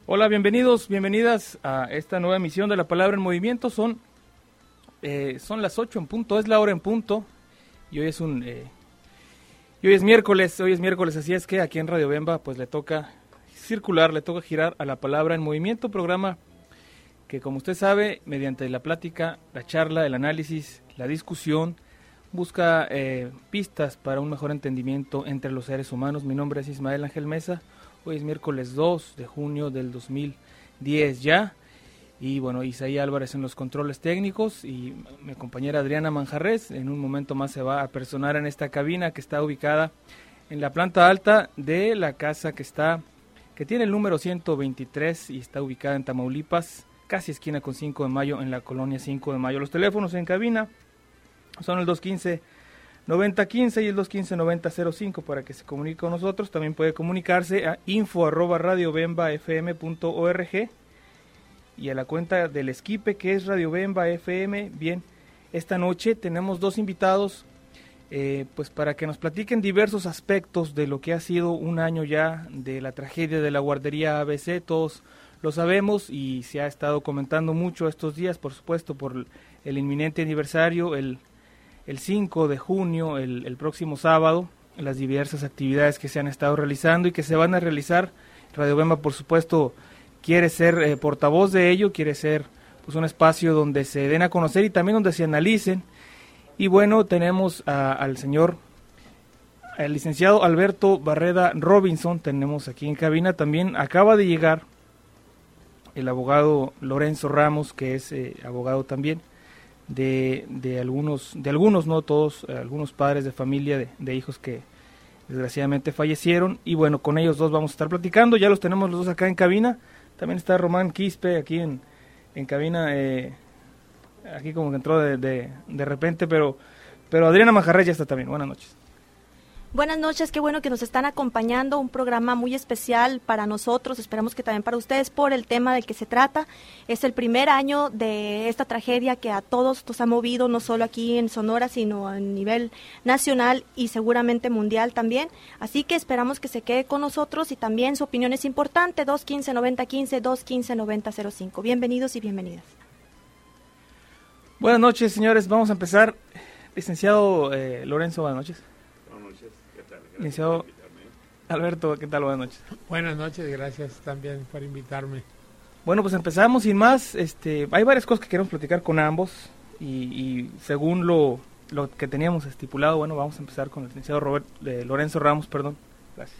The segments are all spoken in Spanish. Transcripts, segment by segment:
Hola, bienvenidas a esta nueva emisión de La Palabra en Movimiento. Son las 8 en punto, es la hora en punto, y hoy es miércoles, así es que aquí en Radio Bemba pues le toca circular, le toca girar a La Palabra en Movimiento, programa que, como usted sabe, mediante la plática, la charla, el análisis, la discusión, busca pistas para un mejor entendimiento entre los seres humanos. Mi nombre es Ismael Ángel Mesa. Hoy es miércoles 2 de junio del 2010 ya, y bueno, Isaí Álvarez en los controles técnicos y mi compañera Adriana Manjarres en un momento más se va a personar en esta cabina que está ubicada en la planta alta de la casa que tiene el número 123 y está ubicada en Tamaulipas, casi esquina con 5 de mayo, en la colonia 5 de mayo. Los teléfonos en cabina son el 215-9015 y el 215-9005 para que se comunique con nosotros. También puede comunicarse a info@radiobembafm.org y a la cuenta del Esquipe, que es Radio Bemba FM. Bien, esta noche tenemos dos invitados pues para que nos platiquen diversos aspectos de lo que ha sido un año ya de la tragedia de la guardería ABC. Todos lo sabemos y se ha estado comentando mucho estos días, por supuesto, por el inminente aniversario, el 5 de junio, el próximo sábado, las diversas actividades que se han estado realizando y que se van a realizar. Radio Bemba, por supuesto, quiere ser portavoz de ello, quiere ser pues un espacio donde se den a conocer y también donde se analicen. Y bueno, tenemos al licenciado Alberto Barreda Robinson, tenemos aquí en cabina. También acaba de llegar el abogado Lorenzo Ramos, que es abogado también de algunos, no todos, algunos padres de familia de hijos que desgraciadamente fallecieron. Y bueno, con ellos dos vamos a estar platicando, ya los tenemos los dos acá en cabina. También está Román Quispe aquí en cabina, aquí como que entró de repente, pero Adriana Manjarres ya está también. Buenas noches. Buenas noches, qué bueno que nos están acompañando, un programa muy especial para nosotros, esperamos que también para ustedes por el tema del que se trata. Es el primer año de esta tragedia que a todos nos ha movido, no solo aquí en Sonora, sino a nivel nacional y seguramente mundial también. Así que esperamos que se quede con nosotros y también su opinión es importante, 215-9015, 215-9005. Bienvenidos y bienvenidas. Buenas noches, señores, vamos a empezar. Licenciado Lorenzo, buenas noches. Licenciado Alberto, ¿qué tal? Buenas noches. Buenas noches, gracias también por invitarme. Bueno, pues empezamos sin más. Hay varias cosas que queremos platicar con ambos y según lo que teníamos estipulado, bueno, vamos a empezar con el licenciado Lorenzo Ramos, perdón. Gracias.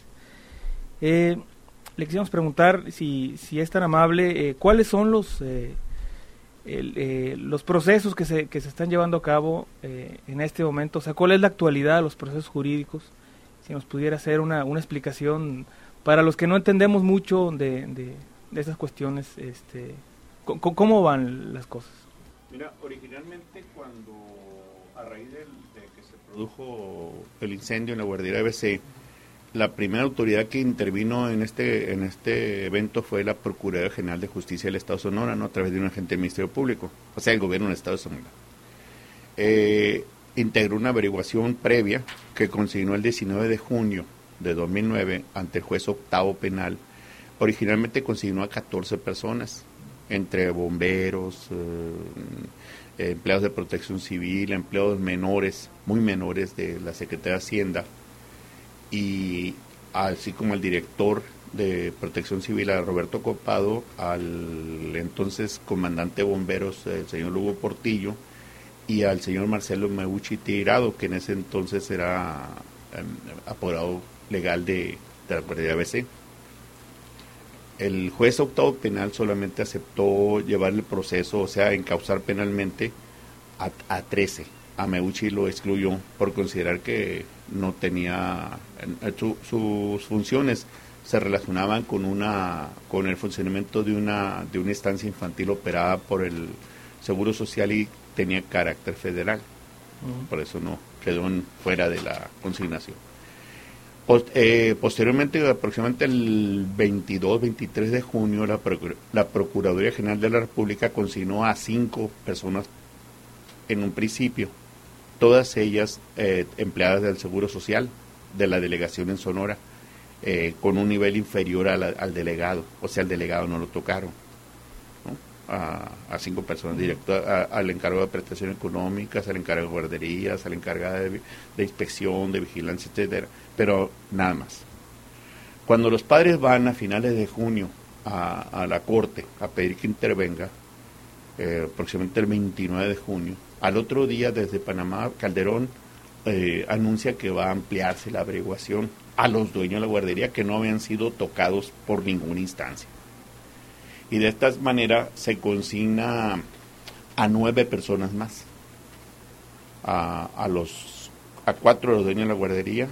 Le quisiéramos preguntar si es tan amable, ¿cuáles son los procesos que se están llevando a cabo en este momento? O sea, ¿cuál es la actualidad de los procesos jurídicos? Si nos pudiera hacer una explicación para los que no entendemos mucho de esas cuestiones, ¿cómo van las cosas? Mira, originalmente a raíz de que se produjo el incendio en la guardería ABC, la primera autoridad que intervino en este evento fue la Procuraduría General de Justicia del Estado de Sonora, ¿no? A través de un agente del Ministerio Público, o sea, el gobierno del Estado de Sonora. Integró una averiguación previa que consignó el 19 de junio de 2009 ante el juez octavo penal. Originalmente consignó a 14 personas, entre bomberos, empleados de protección civil, empleados menores, muy menores de la Secretaría de Hacienda, y así como el director de protección civil, a Roberto Copado, al entonces comandante de bomberos, el señor Lugo Portillo, y al señor Marcelo Meucci Tirado, que en ese entonces era apoderado legal de la guardería ABC. El juez octavo penal solamente aceptó llevar el proceso, o sea, encauzar penalmente a 13. A Meucci lo excluyó por considerar que no tenía sus funciones se relacionaban con el funcionamiento de una estancia infantil operada por el Seguro Social y tenía carácter federal. Por eso no quedó fuera de la consignación. Posteriormente, aproximadamente el 22-23 de junio, la Procuraduría General de la República consignó a 5 personas en un principio, todas ellas empleadas del Seguro Social de la delegación en Sonora, con un nivel inferior al delegado, o sea, al delegado no lo tocaron, ¿no? A 5 personas, directo al encargado de prestaciones económicas, al encargado de guarderías, al encargado de inspección, de vigilancia, etcétera, pero nada más. Cuando los padres van a finales de junio a la corte a pedir que intervenga, aproximadamente el 29 de junio, al otro día desde Panamá, Calderón anuncia que va a ampliarse la averiguación a los dueños de la guardería que no habían sido tocados por ninguna instancia. Y de esta manera se consigna a 9 personas más, a 4 de los dueños de la guardería,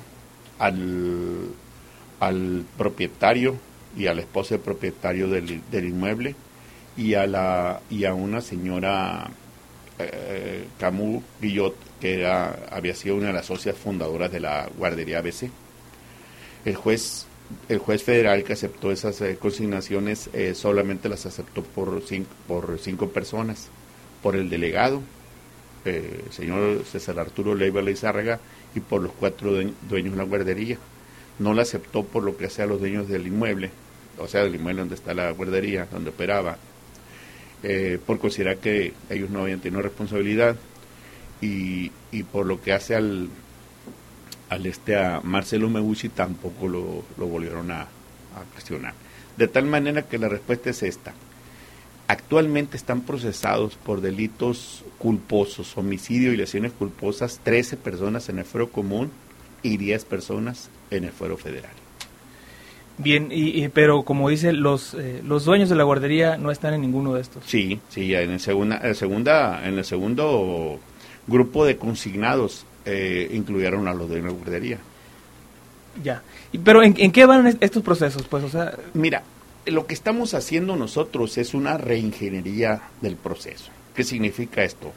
al propietario y a la esposa del propietario del inmueble, y a una señora Camus Guillot, que había sido una de las socias fundadoras de la guardería ABC. El juez federal que aceptó esas consignaciones solamente las aceptó por 5 personas, por el delegado, señor César Arturo Leiva Leizárraga, y por los 4 dueños de la guardería. No la aceptó por lo que hacía los dueños del inmueble, o sea, del inmueble donde está la guardería, donde operaba, por considerar que ellos no habían tenido responsabilidad, y por lo que hace a Marcelo Meguchi tampoco lo volvieron a cuestionar. De tal manera que la respuesta es esta. Actualmente están procesados por delitos culposos, homicidio y lesiones culposas, 13 personas en el fuero común y 10 personas en el fuero federal. Bien, pero como dice, los dueños de la guardería no están en ninguno de estos. Sí, en el segundo grupo de consignados incluyeron a los dueños de la guardería. Ya, pero ¿en qué van estos procesos? Pues, o sea, mira, lo que estamos haciendo nosotros es una reingeniería del proceso. ¿Qué significa esto?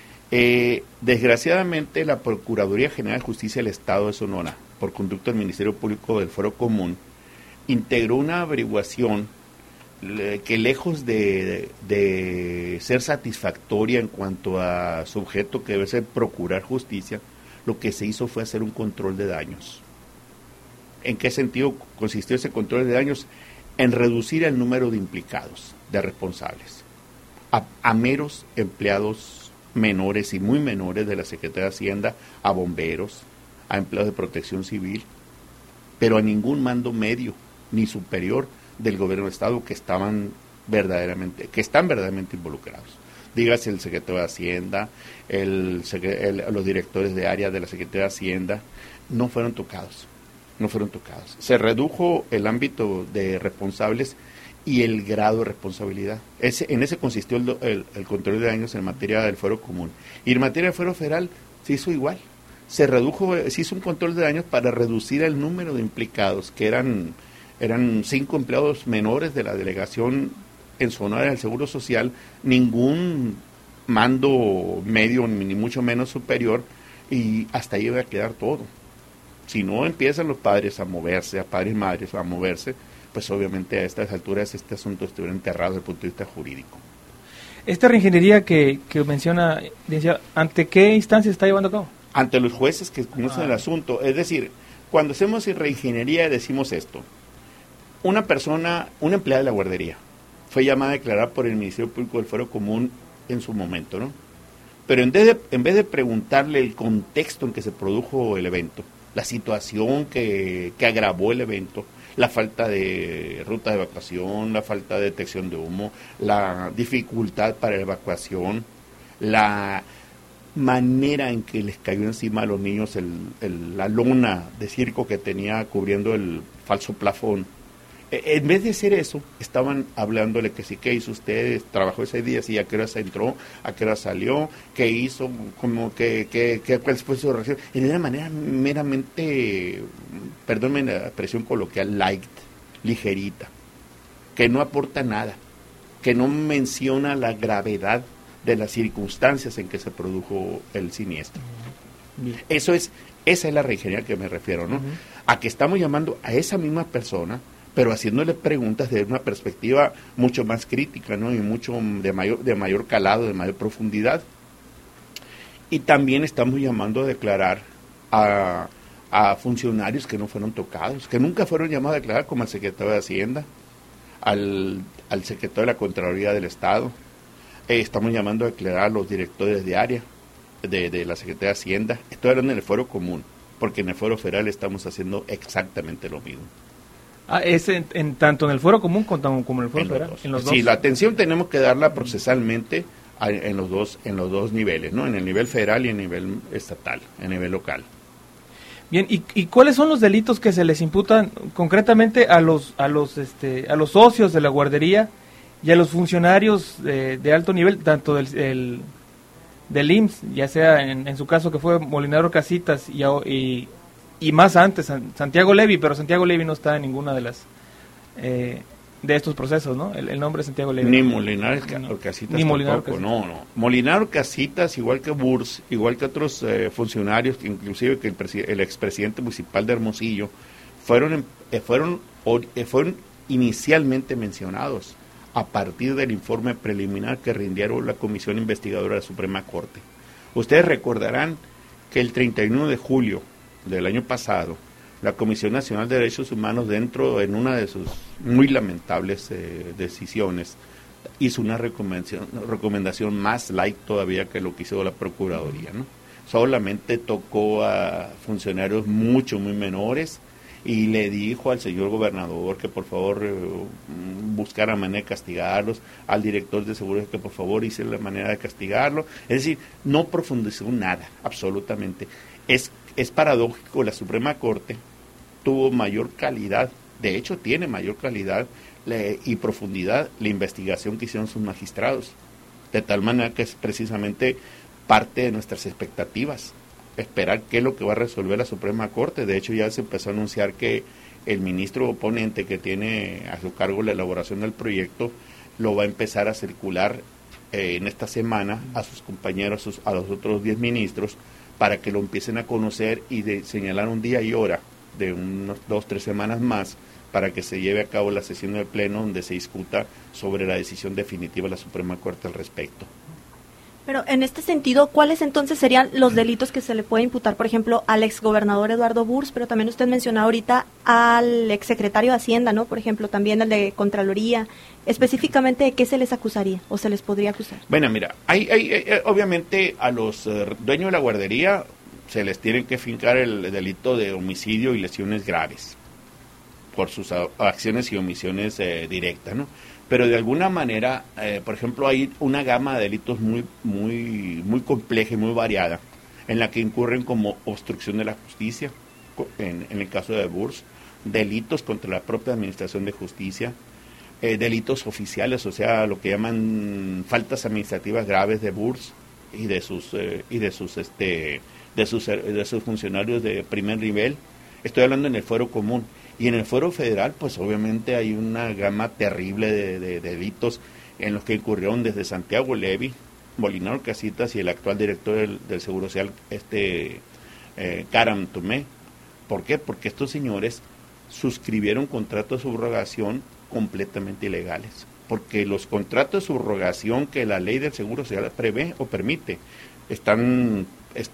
Desgraciadamente, la Procuraduría General de Justicia del Estado de Sonora, por conducto del Ministerio Público del Fuero Común, integró una averiguación que, lejos de ser satisfactoria en cuanto a su objeto, que debe ser procurar justicia, lo que se hizo fue hacer un control de daños. ¿En qué sentido consistió ese control de daños? En reducir el número de implicados, de responsables, a meros empleados menores y muy menores de la Secretaría de Hacienda, a bomberos, a empleados de protección civil, pero a ningún mando medio ni superior del gobierno del Estado que están verdaderamente involucrados. Dígase el secretario de Hacienda, los directores de área de la Secretaría de Hacienda, no fueron tocados. Se redujo el ámbito de responsables y el grado de responsabilidad. En ese consistió el control de daños en materia del fuero común. Y en materia del fuero federal se hizo igual. Se hizo un control de daños para reducir el número de implicados, que eran 5 empleados menores de la delegación en Sonora del Seguro Social, ningún mando medio ni mucho menos superior, y hasta ahí va a quedar todo. Si no empiezan los padres a moverse, padres y madres a moverse, pues obviamente a estas alturas este asunto estuviera enterrado desde el punto de vista jurídico. Esta reingeniería que menciona, ¿ante qué instancia se está llevando a cabo? Ante los jueces que conocen el asunto. Es decir, cuando hacemos reingeniería decimos esto. Una empleada de la guardería, fue llamada a declarar por el Ministerio Público del Fuero Común en su momento, ¿no? Pero en vez de preguntarle el contexto en que se produjo el evento, la situación que agravó el evento, la falta de ruta de evacuación, la falta de detección de humo, la dificultad para la evacuación, la manera en que les cayó encima a los niños la lona de circo que tenía cubriendo el falso plafón. En vez de hacer eso, estaban hablándole que sí, ¿qué hizo usted? ¿Trabajó ese día? Sí, ¿a qué hora se entró? ¿A qué hora salió? ¿Qué hizo? ¿Cuál fue su reacción? En una manera meramente, perdónme la expresión coloquial, light, ligerita, que no aporta nada, que no menciona la gravedad de las circunstancias en que se produjo el siniestro. Esa es la reingeniería que me refiero, ¿no? A que estamos llamando a esa misma persona, pero haciéndole preguntas desde una perspectiva mucho más crítica, ¿no? Y mucho de mayor calado, de mayor profundidad. Y también estamos llamando a declarar a a funcionarios que no fueron tocados, que nunca fueron llamados a declarar, como al secretario de Hacienda, al secretario de la Contraloría del Estado. Estamos llamando a declarar a los directores de área de la Secretaría de Hacienda. Estoy hablando en el fuero común, porque en el fuero federal estamos haciendo exactamente lo mismo. Es tanto en el fuero común como en el fuero federal. En los dos. Sí, la atención tenemos que darla procesalmente en los dos niveles, ¿no? En el nivel federal y en el nivel estatal, en el nivel local. Bien, ¿y cuáles son los delitos que se les imputan concretamente a los socios de la guardería y a los funcionarios de alto nivel, tanto del IMSS, ya sea en su caso que fue Molinaro Casitas y más antes Santiago Levy, pero Santiago Levy no está en ninguna de las de estos procesos, ¿no? El nombre es Santiago Levy. Ni Molinaro Casitas ni Molinaro tampoco, Casitas. no. Molinaro Casitas, igual que Burs, igual que otros funcionarios, inclusive que el expresidente municipal de Hermosillo, fueron inicialmente mencionados a partir del informe preliminar que rindieron la Comisión Investigadora de la Suprema Corte. Ustedes recordarán que el 31 de julio del año pasado, la Comisión Nacional de Derechos Humanos, en una de sus muy lamentables decisiones, hizo una recomendación más light todavía que lo que hizo la Procuraduría, ¿no? Solamente tocó a funcionarios muy menores y le dijo al señor gobernador que por favor buscara manera de castigarlos, al director de seguridad que por favor hiciera la manera de castigarlo. Es decir, no profundizó nada, absolutamente. Es paradójico, la Suprema Corte tuvo mayor calidad, de hecho tiene mayor calidad y profundidad la investigación que hicieron sus magistrados, de tal manera que es precisamente parte de nuestras expectativas, esperar qué es lo que va a resolver la Suprema Corte. De hecho ya se empezó a anunciar que el ministro oponente que tiene a su cargo la elaboración del proyecto lo va a empezar a circular en esta semana a sus compañeros, a los otros 10 ministros, para que lo empiecen a conocer y de señalar un día y hora de unos 2-3 semanas más para que se lleve a cabo la sesión del Pleno donde se discuta sobre la decisión definitiva de la Suprema Corte al respecto. Pero en este sentido, ¿cuáles entonces serían los delitos que se le puede imputar, por ejemplo, al exgobernador Eduardo Burs, pero también usted mencionó ahorita al exsecretario de Hacienda, ¿no? Por ejemplo, también al de Contraloría. Específicamente, ¿de qué se les acusaría o se les podría acusar? Bueno, mira, hay obviamente a los dueños de la guardería se les tiene que fincar el delito de homicidio y lesiones graves por sus acciones y omisiones directas, ¿no? Pero de alguna manera, por ejemplo, hay una gama de delitos muy compleja y muy variada, en la que incurren como obstrucción de la justicia, en el caso de Burs, delitos contra la propia administración de justicia, delitos oficiales, o sea, lo que llaman faltas administrativas graves de Burs y de sus funcionarios de primer nivel. Estoy hablando en el fuero común. Y en el fuero federal, pues obviamente hay una gama terrible de delitos en los que incurrieron desde Santiago Levy, Molinaro Casitas y el actual director del Seguro Social, Caram Tomé. ¿Por qué? Porque estos señores suscribieron contratos de subrogación completamente ilegales. Porque los contratos de subrogación que la ley del Seguro Social prevé o permite están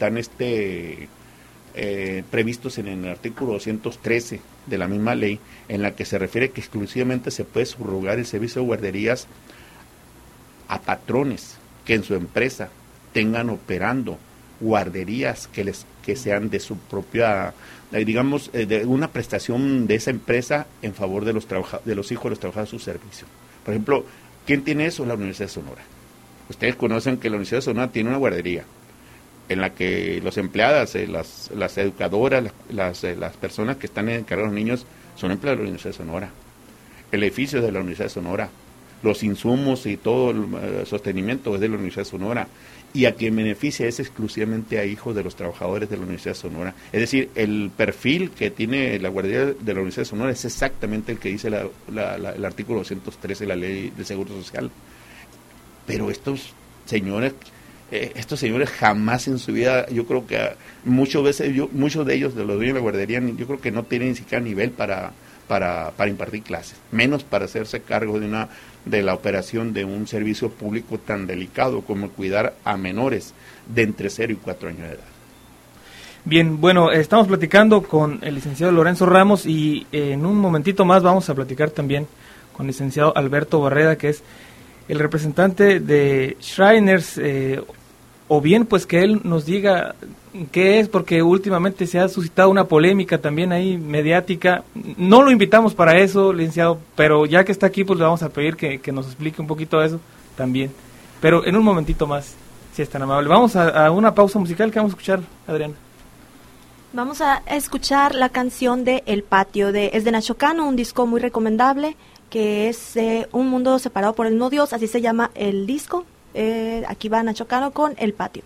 previstos en el artículo 213 de la misma ley, en la que se refiere que exclusivamente se puede subrogar el servicio de guarderías a patrones que en su empresa tengan operando guarderías que sean de su propia, digamos, de una prestación de esa empresa en favor de los hijos de los trabajadores de su servicio. Por ejemplo, ¿quién tiene eso? La Universidad de Sonora. Ustedes conocen que la Universidad de Sonora tiene una guardería en la que los empleadas, las educadoras, las personas que están encargadas de los niños son empleados de la Universidad de Sonora. El edificio es de la Universidad de Sonora. Los insumos y todo el sostenimiento es de la Universidad de Sonora. Y a quien beneficia es exclusivamente a hijos de los trabajadores de la Universidad de Sonora. Es decir, el perfil que tiene la guardería de la Universidad de Sonora es exactamente el que dice el artículo 213 de la Ley del Seguro Social. Pero estos señores jamás en su vida, yo creo que muchos de ellos, de los dueños de la guardería, yo creo que no tienen ni siquiera nivel para impartir clases, menos para hacerse cargo de la operación de un servicio público tan delicado como cuidar a menores de entre 0 y 4 años de edad. Bien, bueno, estamos platicando con el licenciado Lorenzo Ramos y en un momentito más vamos a platicar también con el licenciado Alberto Barreda, que es el representante de Shriners, o bien pues que él nos diga qué es, porque últimamente se ha suscitado una polémica también ahí mediática. No lo invitamos para eso, licenciado, pero ya que está aquí pues le vamos a pedir que nos explique un poquito eso también. Pero en un momentito más, si es tan amable. Vamos a una pausa musical que vamos a escuchar, Adriana. Vamos a escuchar la canción de El Patio, es de Nacho Cano, un disco muy recomendable, que es Un Mundo Separado por el No Dios, así se llama el disco. Aquí va Nacho Cano con El Patio.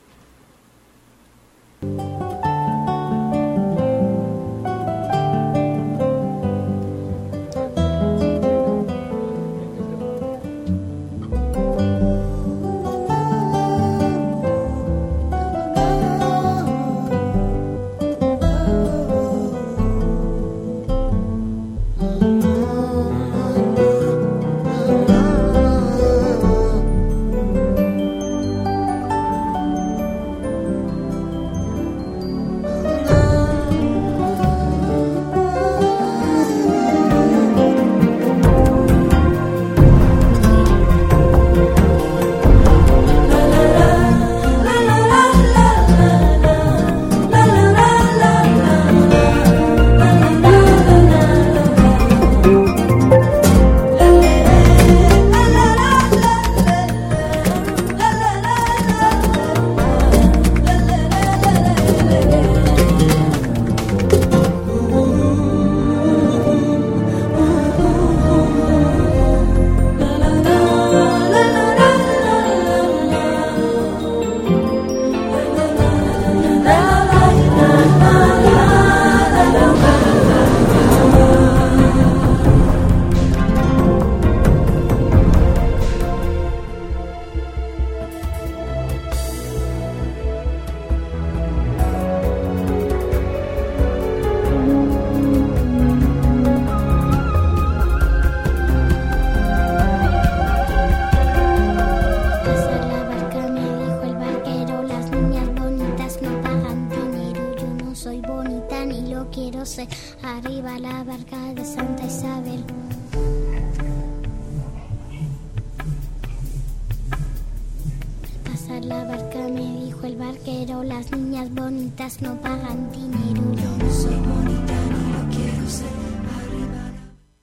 Arriba la barca de Santa Isabel. Al pasar la barca me dijo el barquero, las niñas bonitas no pagan dinero. Yo no soy bonita ni lo quiero ser. Arriba.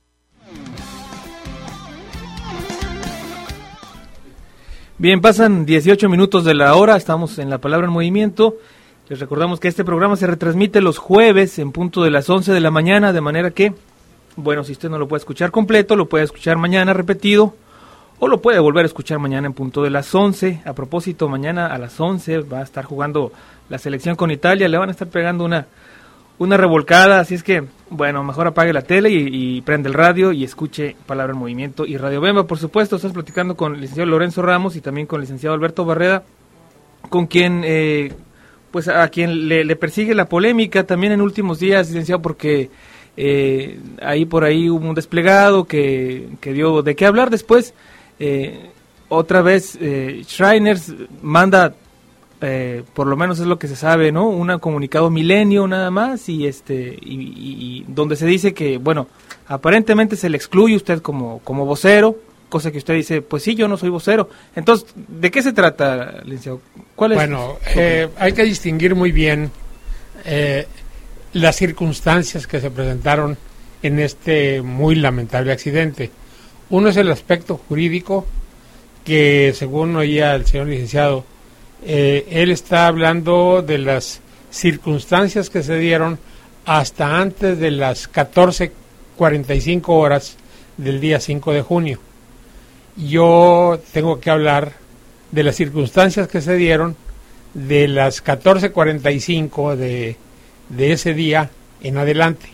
Bien, pasan 18 minutos de la hora, estamos en La Palabra en Movimiento. Les recordamos que este programa se retransmite los jueves en punto de las 11 de la mañana, de manera que, bueno, si usted no lo puede escuchar completo, lo puede escuchar mañana repetido, o lo puede volver a escuchar mañana en punto de las 11. A propósito, mañana a las 11 va a estar jugando la selección con Italia, le van a estar pegando una revolcada, así es que, bueno, mejor apague la tele y prende el radio y escuche Palabra en Movimiento y Radio Bemba. Por supuesto, estás platicando con el licenciado Lorenzo Ramos y también con el licenciado Alberto Barreda, con quien... pues a quien le persigue la polémica también en últimos días, licenciado, porque ahí por ahí hubo un desplegado que dio de qué hablar. Después, otra vez, Shriners manda, por lo menos es lo que se sabe, ¿no? Un comunicado milenio nada más y donde se dice que, bueno, aparentemente se le excluye usted como vocero, cosa que usted dice, pues sí, yo no soy vocero. Entonces, ¿de qué se trata, licenciado? ¿Cuál es? Bueno, hay que distinguir muy bien las circunstancias que se presentaron en este muy lamentable accidente. Uno es el aspecto jurídico, que según oía el señor licenciado, él está hablando de las circunstancias que se dieron hasta antes de las 14:45 horas del día 5 de junio. Yo tengo que hablar de las circunstancias que se dieron de las 14:45 de ese día en adelante.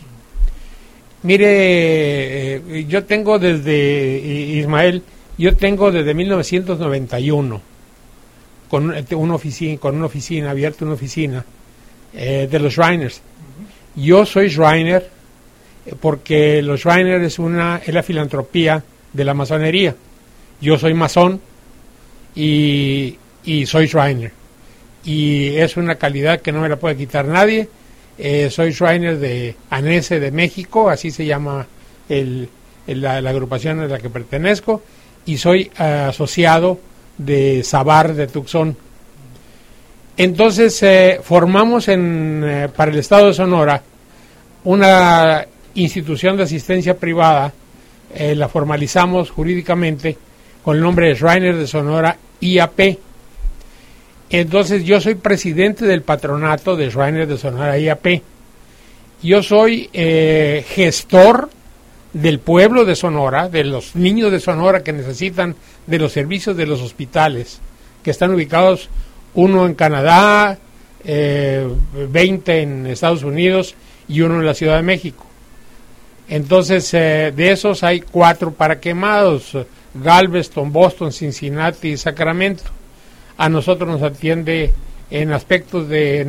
Mire, yo tengo desde, Ismael, yo tengo desde 1991 con una oficina, abierta una oficina de los Shriners. Yo soy Shriner porque los Shriners es la filantropía de la masonería. Yo soy masón y soy Shriner. y es una calidad que no me la puede quitar nadie. Soy Shriner de ANESE de México, así se llama la agrupación a la que pertenezco, y soy asociado de Sabar de Tucson. Entonces formamos para el estado de Sonora una institución de asistencia privada, la formalizamos jurídicamente con el nombre de Shriner de Sonora IAP. Entonces yo soy presidente del patronato de Shriner de Sonora IAP. Yo soy gestor del pueblo de Sonora, de los niños de Sonora que necesitan de los servicios de los hospitales, que están ubicados uno en Canadá, 20 en Estados Unidos y uno en la Ciudad de México. Entonces, de esos hay 4 para quemados: Galveston, Boston, Cincinnati y Sacramento. A nosotros nos atiende en aspectos de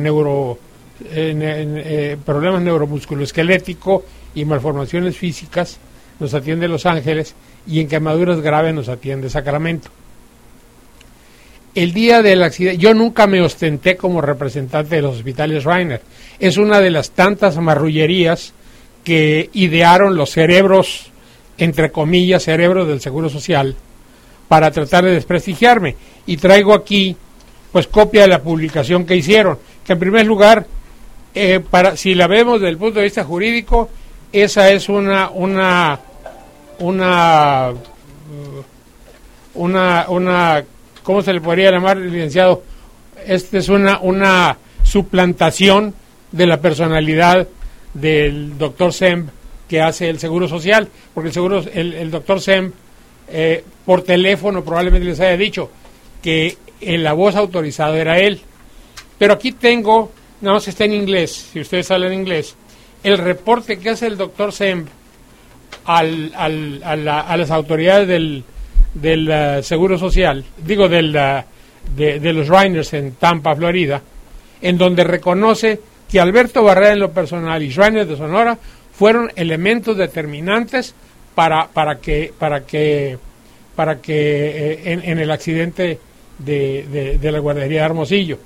problemas neuromusculoesqueléticos y malformaciones físicas, nos atiende Los Ángeles, y en quemaduras graves nos atiende Sacramento. El día del accidente, yo nunca me ostenté como representante de los hospitales Shriner. Es una de las tantas marrullerías que idearon los cerebros, entre comillas, cerebros del Seguro Social, para tratar de desprestigiarme. Y traigo aquí, pues, copia de la publicación que hicieron, que en primer lugar, si la vemos desde el punto de vista jurídico, esa es una ¿cómo se le podría llamar, licenciado? Esta es una suplantación de la personalidad del doctor Semb que hace el Seguro Social, porque el doctor Semb por teléfono probablemente les haya dicho que la voz autorizada era él. Pero aquí tengo, nada más está en inglés, si ustedes hablan inglés, el reporte que hace el doctor Semb a las autoridades del Seguro Social, digo de los Shriners en Tampa, Florida, en donde reconoce que Alberto Barrera en lo personal y Shriner de Sonora fueron elementos determinantes para que en el accidente de la guardería de Hermosillo.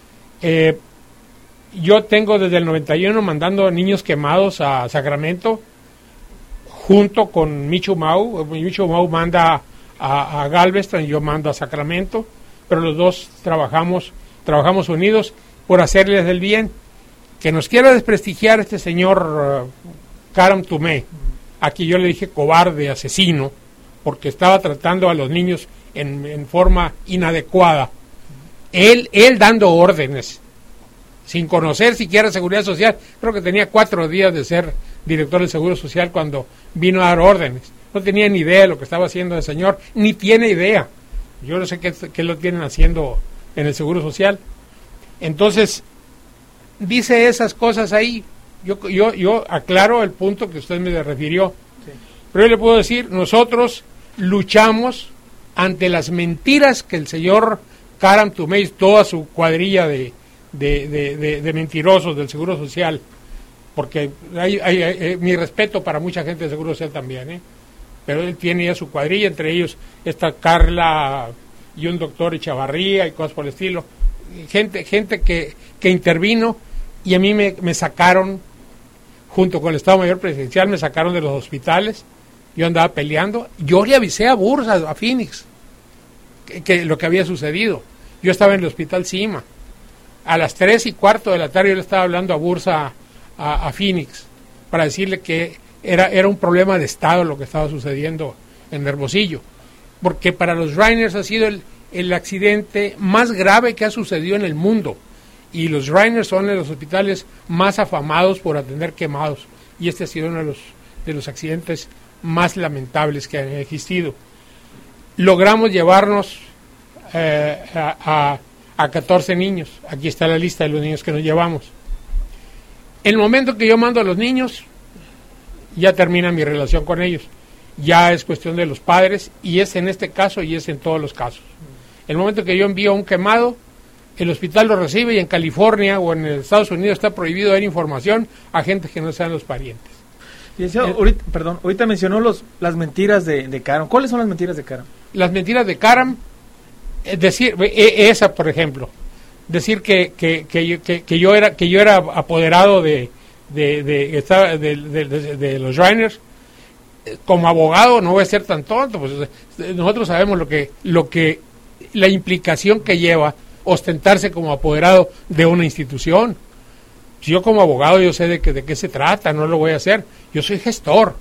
Yo tengo desde el 91 mandando niños quemados a Sacramento junto con Micho Mau. Micho Mau manda a Galveston y yo mando a Sacramento, pero los dos trabajamos unidos por hacerles el bien. Que nos quiera desprestigiar este señor Karam Tumé, aquí yo le dije cobarde, asesino, porque estaba tratando a los niños en forma inadecuada. Él dando órdenes, sin conocer siquiera Seguridad Social. Creo que tenía 4 días de ser director del Seguro Social cuando vino a dar órdenes. No tenía ni idea de lo que estaba haciendo el señor, ni tiene idea. Yo no sé qué lo tienen haciendo en el Seguro Social. Entonces, dice esas cosas ahí. Yo aclaro el punto que usted me refirió. Sí. Pero yo le puedo decir, nosotros luchamos ante las mentiras que el señor Karam Tumé y toda su cuadrilla de mentirosos del Seguro Social, porque hay mi respeto para mucha gente del Seguro Social también, pero él tiene ya su cuadrilla, entre ellos está Carla y un doctor Echavarría y cosas por el estilo, gente que intervino, y a mí me sacaron, junto con el Estado Mayor Presidencial, me sacaron de los hospitales. Yo andaba peleando. Yo le avisé a Bursa, a Phoenix, que lo que había sucedido. Yo estaba en el Hospital Cima. A las 3:15 de la tarde yo le estaba hablando a Bursa, a Phoenix, para decirle que era un problema de Estado lo que estaba sucediendo en Hermosillo. Porque para los Shriners ha sido el accidente más grave que ha sucedido en el mundo. Y los Shriners son de los hospitales más afamados por atender quemados. Y este ha sido uno de los accidentes más lamentables que han existido. Logramos llevarnos a 14 niños. Aquí está la lista de los niños que nos llevamos. En el momento que yo mando a los niños, ya termina mi relación con ellos. Ya es cuestión de los padres, y es en este caso y es en todos los casos. En el momento que yo envío a un quemado, el hospital lo recibe, y en California o en Estados Unidos está prohibido dar información a gente que no sean los parientes. Ahorita mencionó las mentiras de Karam. ¿Cuáles son las mentiras de Karam? Las mentiras de Karam, es decir, esa por ejemplo, decir que yo era apoderado de los Shriners. Como abogado no voy a ser tan tonto, pues nosotros sabemos la implicación que lleva ostentarse como apoderado de una institución. Si yo como abogado yo sé de qué se trata, no lo voy a hacer. Yo soy gestor,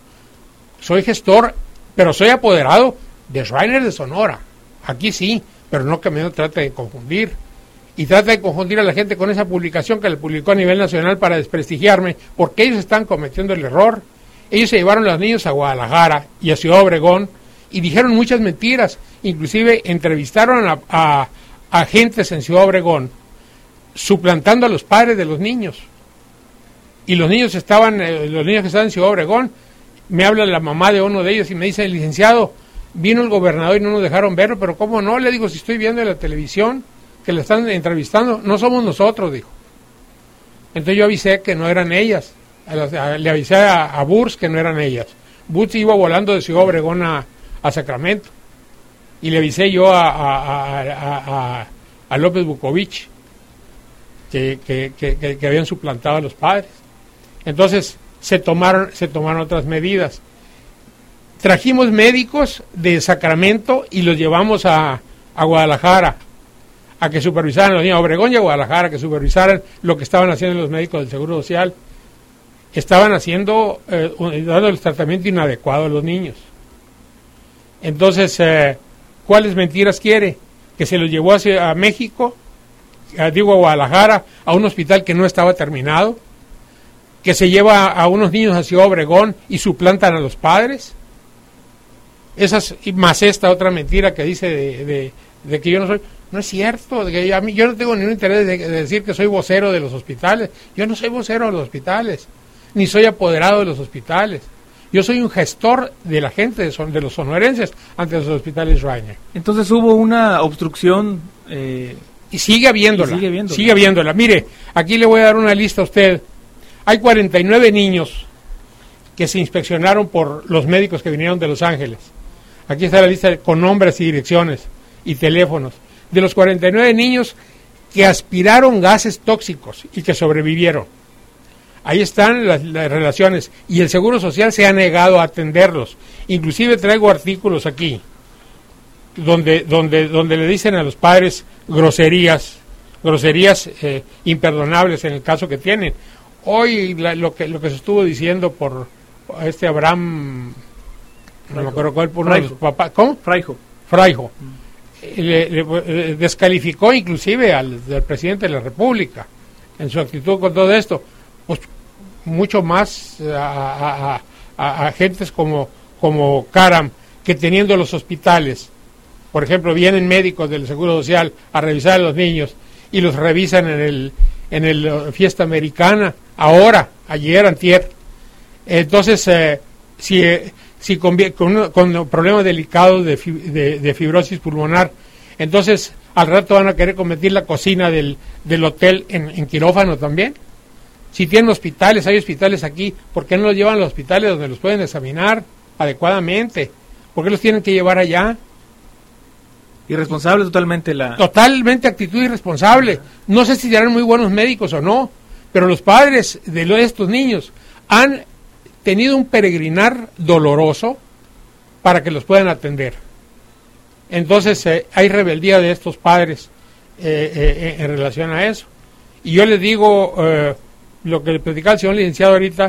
pero soy apoderado de Shriners de Sonora. Aquí sí, pero no que me trate de confundir. Y trata de confundir a la gente con esa publicación que le publicó a nivel nacional para desprestigiarme, porque ellos están cometiendo el error. Ellos se llevaron a los niños a Guadalajara y a Ciudad Obregón y dijeron muchas mentiras. Inclusive entrevistaron a agentes en Ciudad Obregón suplantando a los padres de los niños. Y los niños que estaban en Ciudad Obregón, me habla la mamá de uno de ellos y me dice: licenciado, vino el gobernador y no nos dejaron verlo. Pero ¿cómo no? Le digo, si estoy viendo en la televisión que le están entrevistando, no somos nosotros, dijo. Entonces yo avisé que no eran ellas. Le avisé a Burs que no eran ellas. Burs iba volando de Ciudad Obregón a Sacramento. Y le avisé yo a López Bukovich que habían suplantado a los padres. Entonces se tomaron otras medidas. Trajimos médicos de Sacramento y los llevamos a Guadalajara a que supervisaran a los niños, a Obregón y a Guadalajara, que supervisaran lo que estaban haciendo los médicos del Seguro Social. Estaban dando el tratamiento inadecuado a los niños. Entonces, ¿cuáles mentiras quiere? Que se los llevó a México, a Guadalajara, a un hospital que no estaba terminado, que se lleva a unos niños a Ciudad Obregón y suplantan a los padres. Más esta otra mentira que dice de que yo no soy. No es cierto, yo no tengo ningún interés de decir que soy vocero de los hospitales. Yo no soy vocero de los hospitales, ni soy apoderado de los hospitales. Yo soy un gestor de la gente, de los sonorenses, ante los hospitales Shriner. Entonces hubo una obstrucción... y sigue habiéndola. Mire, aquí le voy a dar una lista a usted. Hay 49 niños que se inspeccionaron por los médicos que vinieron de Los Ángeles. Aquí está la lista con nombres y direcciones y teléfonos. De los 49 niños que aspiraron gases tóxicos y que sobrevivieron. Ahí están las relaciones. Y el Seguro Social se ha negado a atenderlos. Inclusive traigo artículos aquí donde le dicen a los padres groserías imperdonables en el caso que tienen. Hoy lo que se estuvo diciendo por Abraham, no me acuerdo cuál, por uno de los papás, ¿cómo? Fraijo. Le descalificó inclusive al presidente de la República en su actitud con todo esto. Pues mucho más a agentes como Karam, que teniendo los hospitales, por ejemplo, vienen médicos del Seguro Social a revisar a los niños y los revisan en el Fiesta Americana, ayer, antier. Entonces, si con problemas delicados de fibrosis pulmonar, entonces al rato van a querer convertir la cocina del hotel en quirófano también. Si tienen hospitales, hay hospitales aquí, ¿por qué no los llevan a los hospitales donde los pueden examinar adecuadamente? ¿Por qué los tienen que llevar allá? Irresponsable totalmente Totalmente actitud irresponsable. No sé si serán muy buenos médicos o no, pero los padres de estos niños han tenido un peregrinar doloroso para que los puedan atender. Entonces hay rebeldía de estos padres en relación a eso. Y yo les digo, lo que le platicaba el señor licenciado ahorita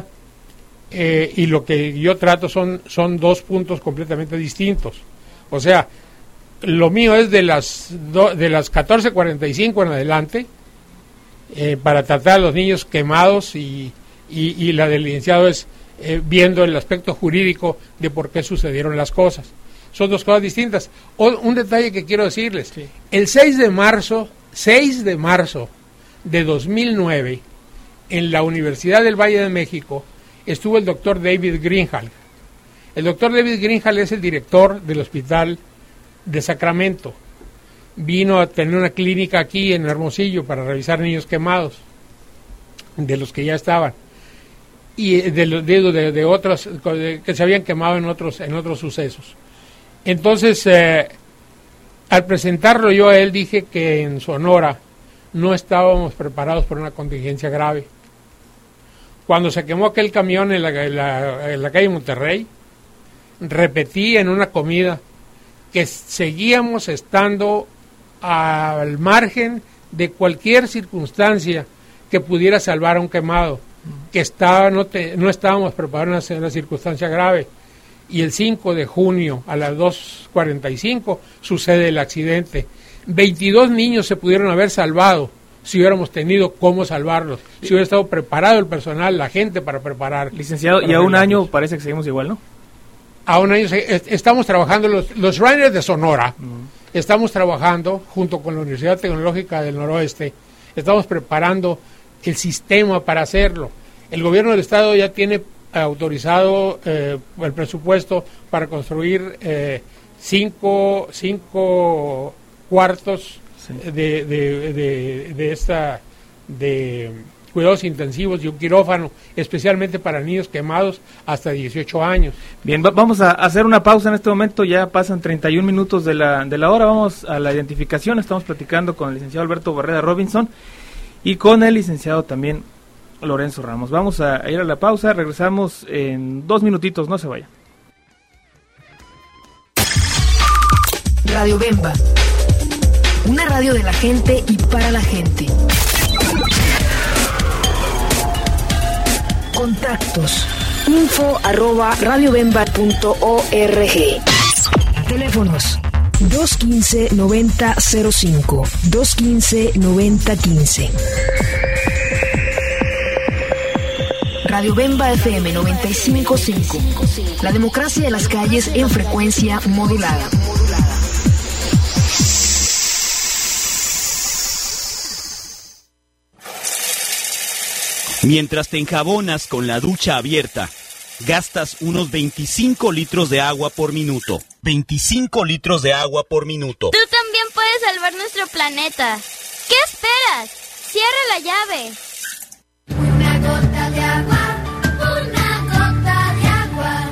y lo que yo trato son dos puntos completamente distintos. O sea, lo mío es de las 14:45 en adelante, para tratar a los niños quemados, y la del licenciado es viendo el aspecto jurídico de por qué sucedieron las cosas. Son dos cosas distintas. Un detalle que quiero decirles: sí. El 6 de marzo de 2009, en la Universidad del Valle de México, estuvo el doctor David Greenhalgh. El doctor David Greenhalgh es el director del hospital de Sacramento. Vino a tener una clínica aquí en Hermosillo para revisar niños quemados, de los que ya estaban, y de otros que se habían quemado en otros sucesos. Entonces, al presentarlo yo a él, dije que en Sonora no estábamos preparados para una contingencia grave. Cuando se quemó aquel camión en la calle Monterrey, repetí en una comida que seguíamos estando al margen de cualquier circunstancia que pudiera salvar a un quemado, que no estábamos preparados en una circunstancia grave. Y el 5 de junio a las 2:45 sucede el accidente. 22 niños se pudieron haber salvado si hubiéramos tenido cómo salvarlos, si hubiera estado preparado el personal, la gente para preparar. Licenciado, y a un año parece que seguimos igual, ¿no? A un año estamos trabajando, los Rainers de Sonora, estamos trabajando junto con la Universidad Tecnológica del Noroeste, estamos preparando el sistema para hacerlo. El gobierno del estado ya tiene autorizado el presupuesto para construir 5 cuartos de cuidados intensivos y un quirófano especialmente para niños quemados hasta 18 años. Bien, vamos a hacer una pausa en este momento, ya pasan 31 minutos de la hora, vamos a la identificación, estamos platicando con el licenciado Alberto Barreda Robinson y con el licenciado también Lorenzo Ramos. Vamos a ir a la pausa, regresamos en 2 minutitos, no se vayan. Radio Bemba, una radio de la gente y para la gente. Contactos: info@radiobemba.org. Teléfonos: 215-9005, 215-9015. Radio Bemba FM 95.5. La democracia de las calles en frecuencia modulada. Mientras te enjabonas con la ducha abierta, gastas unos 25 litros de agua por minuto. 25 litros de agua por minuto. Tú también puedes salvar nuestro planeta. ¿Qué esperas? Cierra la llave. Una gota de agua, una gota de agua,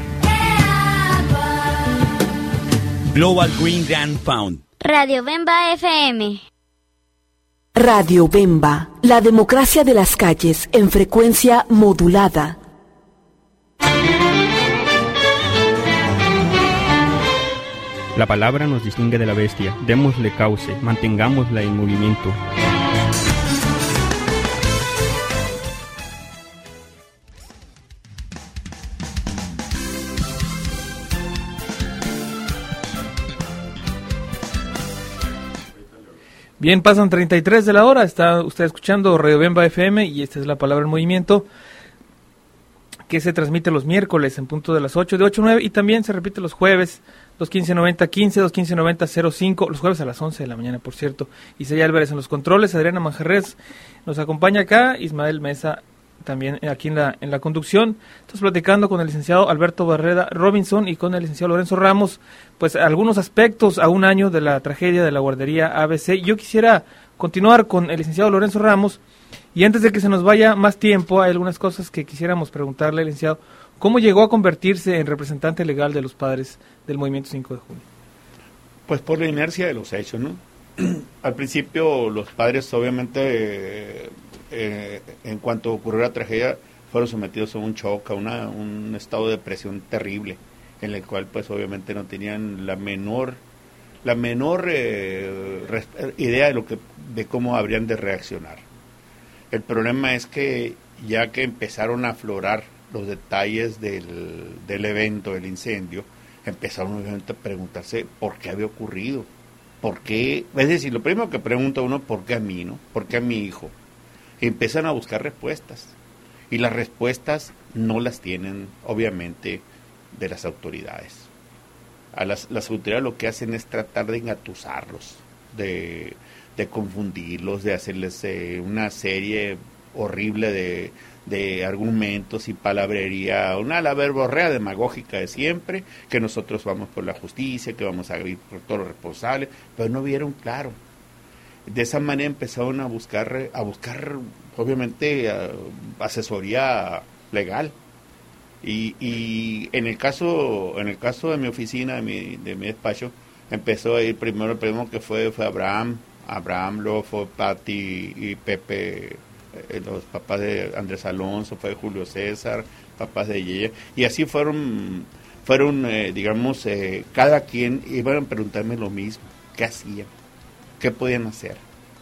agua. Global Green Grant Fund. Radio Bemba FM. Radio Bemba, la democracia de las calles en frecuencia modulada. La palabra nos distingue de la bestia. Démosle cauce, mantengámosla en movimiento. Bien, pasan 33 de la hora, está usted escuchando Radio Bemba FM y esta es la palabra en movimiento que se transmite los miércoles en punto de las 8, de 8 a 9 y también se repite los jueves, 215-90-15, 215-90-05, los jueves a las 11 de la mañana, por cierto. Isaya Álvarez en los controles, Adriana Manjarres nos acompaña acá, Ismael Mesa también aquí en la conducción. Estamos platicando con el licenciado Alberto Barreda Robinson y con el licenciado Lorenzo Ramos, pues algunos aspectos a un año de la tragedia de la guardería ABC. Yo quisiera continuar con el licenciado Lorenzo Ramos y antes de que se nos vaya más tiempo, hay algunas cosas que quisiéramos preguntarle, licenciado. ¿Cómo llegó a convertirse en representante legal de los padres del Movimiento 5 de Junio? Pues por la inercia de los hechos, ¿no? Al principio los padres obviamente... en cuanto ocurrió la tragedia, fueron sometidos a un shock, a un estado de depresión terrible, en el cual pues obviamente no tenían la menor idea de cómo habrían de reaccionar. El problema es que ya que empezaron a aflorar los detalles del evento, del incendio, empezaron obviamente a preguntarse por qué había ocurrido, por qué, es decir, lo primero que pregunta uno, ¿por qué a mí, no? ¿Por qué a mi hijo? Empiezan a buscar respuestas y las respuestas no las tienen obviamente de las autoridades. A las autoridades lo que hacen es tratar de engatusarlos, de confundirlos, de hacerles una serie horrible de argumentos y palabrería, una la verborrea demagógica de siempre, que nosotros vamos por la justicia, que vamos a ir por todos los responsables, pero no vieron claro. De esa manera empezaron a buscar obviamente asesoría legal y en el caso de mi oficina, de mi despacho, empezó a ir primero que fue Abraham Abraham Lofo, Pati y Pepe, los papás de Andrés Alonso, fue Julio César, papás de Yeye, y así fueron digamos, cada quien iban a preguntarme lo mismo, ¿qué hacían? ¿Qué podían hacer?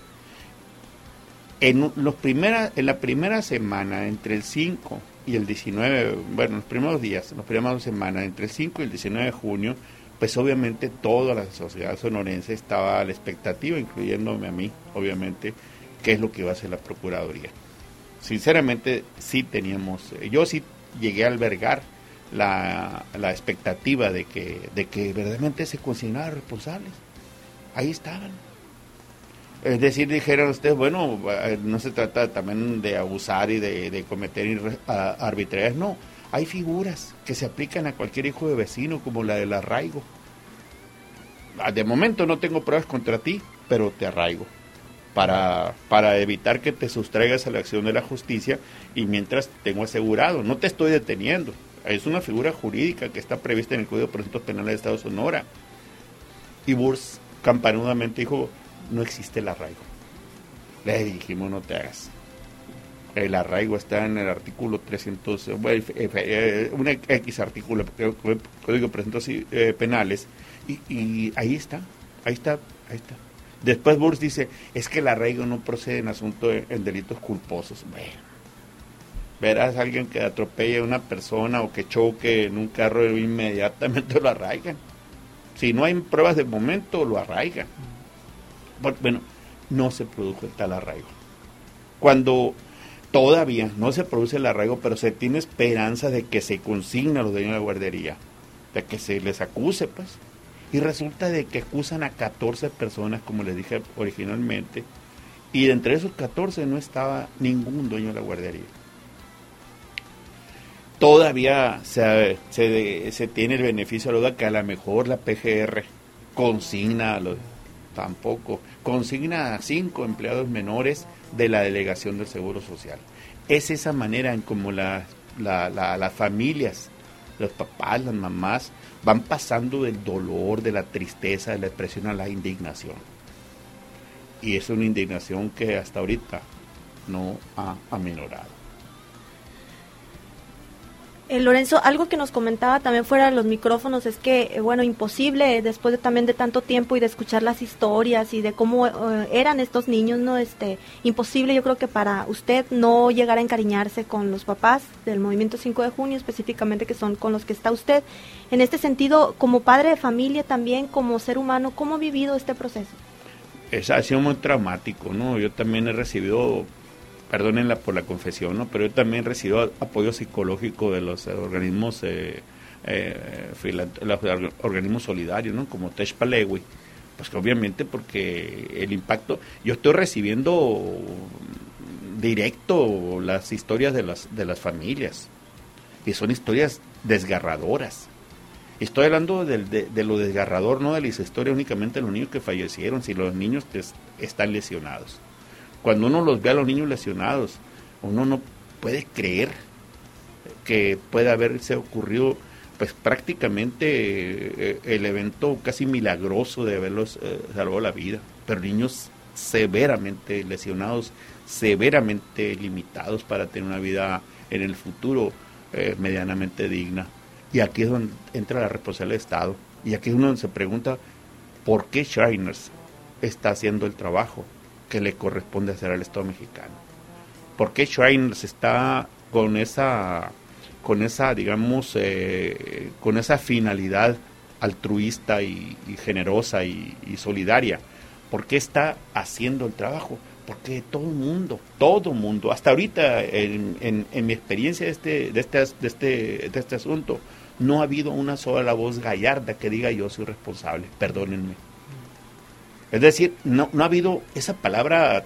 En la primera semana, entre el 5 y el 19, bueno, los primeros días, las primeras 2 semanas, entre el 5 y el 19 de junio, pues obviamente toda la sociedad sonorense estaba a la expectativa, incluyéndome a mí, obviamente, qué es lo que iba a hacer la Procuraduría. Sinceramente, sí teníamos, yo sí llegué a albergar la expectativa de que verdaderamente se consignaran responsables. Ahí estaban. Es decir, dijeron ustedes, bueno, no se trata también de abusar y de cometer arbitrariedades, no. Hay figuras que se aplican a cualquier hijo de vecino, como la del arraigo. De momento no tengo pruebas contra ti, pero te arraigo. Para evitar que te sustraigas a la acción de la justicia, y mientras tengo asegurado, no te estoy deteniendo. Es una figura jurídica que está prevista en el Código de Procedimientos Penales del Estado de Sonora. Y Burs campanudamente dijo, no existe el arraigo. Le dijimos, no te hagas. El arraigo está en el artículo 300, un X artículo del Código de Procedimientos Penales, y ahí está. Después Burs dice, es que el arraigo no procede en asunto en delitos culposos. Bueno, verás a alguien que atropelle a una persona o que choque en un carro, inmediatamente lo arraigan. Si no hay pruebas de momento, lo arraigan. Bueno, no se produjo el tal arraigo. Cuando todavía no se produce el arraigo, pero se tiene esperanza de que se consigna a los dueños de la guardería, de que se les acuse, pues. Y resulta de que acusan a 14 personas, como les dije originalmente, y de entre esos 14 no estaba ningún dueño de la guardería. Todavía se tiene el beneficio de la duda que a lo mejor la PGR consigna a 5 empleados menores de la delegación del Seguro Social. Es esa manera en como las familias, los papás, las mamás, van pasando del dolor, de la tristeza, de la expresión a la indignación. Y es una indignación que hasta ahorita no ha aminorado. Lorenzo, algo que nos comentaba también fuera de los micrófonos es que, bueno, imposible después de también de tanto tiempo y de escuchar las historias y de cómo eran estos niños, ¿no? Imposible, yo creo que para usted no llegar a encariñarse con los papás del Movimiento 5 de Junio, específicamente que son con los que está usted. En este sentido, como padre de familia también, como ser humano, ¿cómo ha vivido este proceso? Ha sido muy traumático, ¿no? Yo también he recibido, perdónenla por la confesión, ¿no? Pero yo también recibo apoyo psicológico de los organismos organismos solidarios, ¿no? Como Tech Palewi, pues que obviamente porque el impacto, yo estoy recibiendo directo las historias de las familias, y son historias desgarradoras. Estoy hablando de lo desgarrador, no de las historias únicamente de los niños que fallecieron, sino los niños que están lesionados. Cuando uno los ve a los niños lesionados, uno no puede creer que pueda haberse ocurrido pues prácticamente el evento casi milagroso de haberlos salvado la vida, pero niños severamente lesionados, severamente limitados para tener una vida en el futuro medianamente digna. Y aquí es donde entra la responsabilidad del Estado, y aquí es donde se pregunta por qué Shriners está haciendo el trabajo que le corresponde hacer al Estado mexicano. ¿Por qué Shriners está con esa digamos, con esa finalidad altruista y generosa y solidaria? ¿Por qué está haciendo el trabajo? Porque todo el mundo, hasta ahorita en mi experiencia de este asunto, no ha habido una sola voz gallarda que diga yo soy responsable, perdónenme. Es decir, no ha habido esa palabra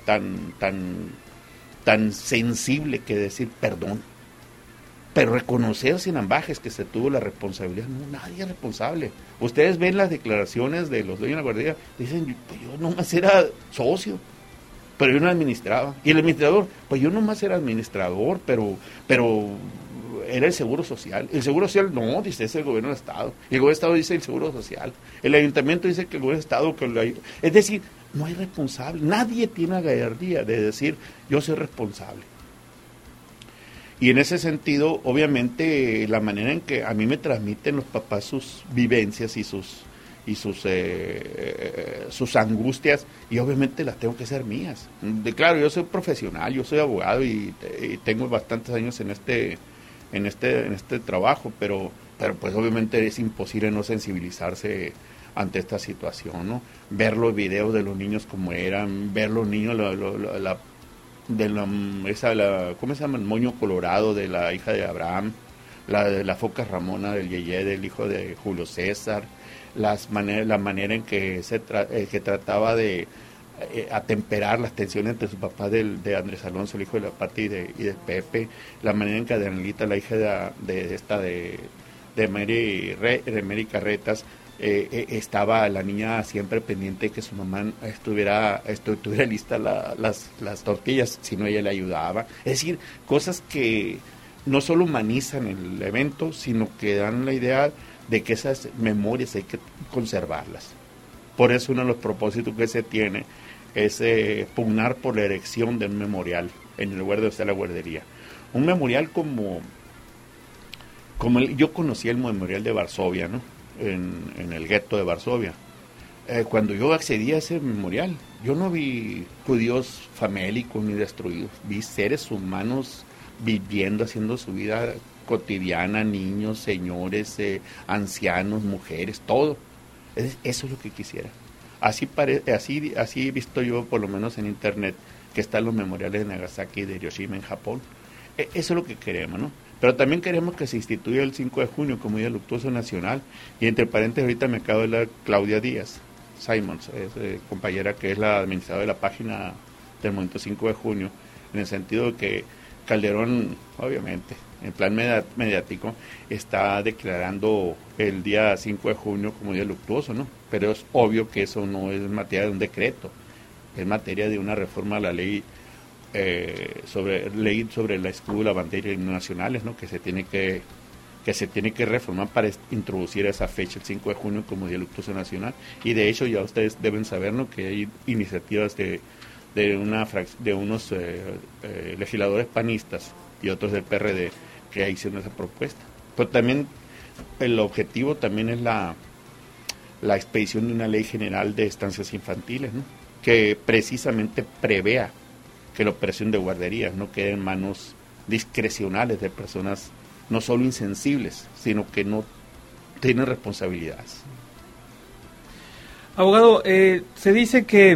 tan sensible que decir perdón. Pero reconocer sin ambajes que se tuvo la responsabilidad, no, nadie es responsable. Ustedes ven las declaraciones de los dueños de la guardería, dicen, pues yo nomás era socio, pero yo no administraba. Y el administrador, pues yo nomás era administrador, pero era el Seguro Social. El Seguro Social no, dice, es el gobierno del Estado. Y el gobierno del Estado dice el Seguro Social. El ayuntamiento dice que el gobierno del Estado... Es decir, no hay responsable. Nadie tiene la gallardía de decir, yo soy responsable. Y en ese sentido, obviamente, la manera en que a mí me transmiten los papás sus vivencias y sus angustias, y obviamente las tengo que ser mías. Claro, yo soy profesional, yo soy abogado y tengo bastantes años en este trabajo, pero pues obviamente es imposible no sensibilizarse ante esta situación, ¿no? Ver los videos de los niños como eran, ver los niños, ¿cómo se llama? El moño colorado de la hija de Abraham, la foca Ramona del Yeye, del hijo de Julio César, la manera en que que trataba de atemperar las tensiones entre su papá de Andrés Alonso, el hijo de la Pati y de Pepe, la manera en que Adelita, la hija de Mary Carretas, estaba la niña siempre pendiente de que su mamá tuviera lista las tortillas, si no ella le ayudaba. Es decir, cosas que no solo humanizan el evento, sino que dan la idea de que esas memorias hay que conservarlas. Por eso uno de los propósitos que se tiene es pugnar por la erección de un memorial en el lugar donde está la guardería. Un memorial como yo conocí el memorial de Varsovia, ¿no? En el gueto de Varsovia. Cuando yo accedí a ese memorial, yo no vi judíos famélicos ni destruidos, vi seres humanos viviendo, haciendo su vida cotidiana, niños, señores, ancianos, mujeres, todo. Eso es lo que quisiera. Así he visto yo, por lo menos en internet, que están los memoriales de Nagasaki y de Hiroshima en Japón. Eso es lo que queremos, ¿no? Pero también queremos que se instituya el 5 de junio como Día Luctuoso Nacional. Y entre paréntesis, ahorita me acabo de hablar Claudia Díaz Simons, compañera que es la administradora de la página del Movimiento 5 de junio, en el sentido de que Calderón, obviamente, en plan mediático, está declarando el día 5 de junio como Día Luctuoso, ¿no? Pero es obvio que eso no es materia de un decreto, es materia de una reforma a la ley sobre el escudo, la bandera y himnos nacionales, ¿no? que se tiene que reformar para introducir esa fecha, el 5 de junio, como Día Luctuoso Nacional. Y de hecho ya ustedes deben saber, ¿no? que hay iniciativas de unos legisladores panistas y otros del PRD que hicieron esa propuesta. Pero también el objetivo también es la expedición de una ley general de estancias infantiles, ¿no? que precisamente prevea que la operación de guarderías no quede en manos discrecionales de personas no solo insensibles, sino que no tienen responsabilidades. Abogado, se dice que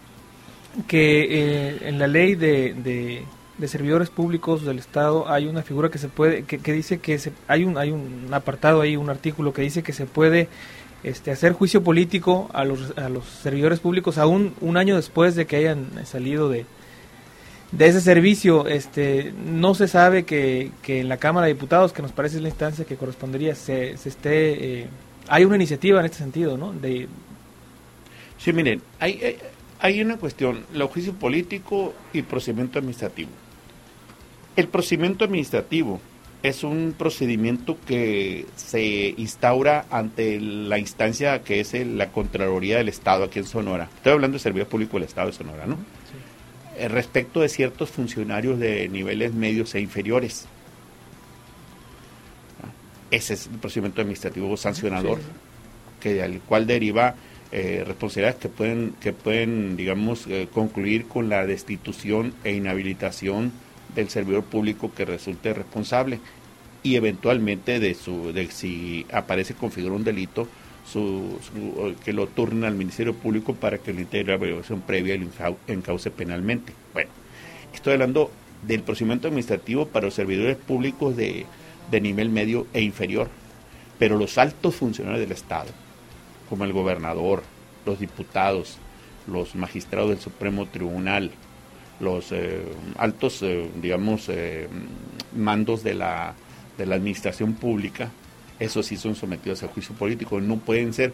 en la ley de servidores públicos del Estado hay una figura que se puede, que dice que hay un apartado ahí, un artículo que dice que se puede hacer juicio político a los servidores públicos aún un año después de que hayan salido de ese servicio. No se sabe que en la Cámara de Diputados, que nos parece la instancia que correspondería, hay una iniciativa en este sentido, ¿no? Sí, miren, hay una cuestión, el juicio político y procedimiento administrativo. El procedimiento administrativo es un procedimiento que se instaura ante la instancia que es la Contraloría del Estado aquí en Sonora. Estoy hablando de Servidor Público del Estado de Sonora, ¿no? Sí. Respecto de ciertos funcionarios de niveles medios e inferiores. Ese es el procedimiento administrativo sancionador, sí. Al cual deriva responsabilidades que pueden digamos, concluir con la destitución e inhabilitación del servidor público que resulte responsable y eventualmente de si aparece configura un delito, que lo turnen al Ministerio Público para que le integre la averiguación previa y lo encauce penalmente. Bueno, estoy hablando del procedimiento administrativo para los servidores públicos de nivel medio e inferior, pero los altos funcionarios del Estado, como el gobernador, los diputados, los magistrados del Supremo Tribunal, los altos, mandos de la administración pública, esos sí son sometidos a juicio político, no pueden ser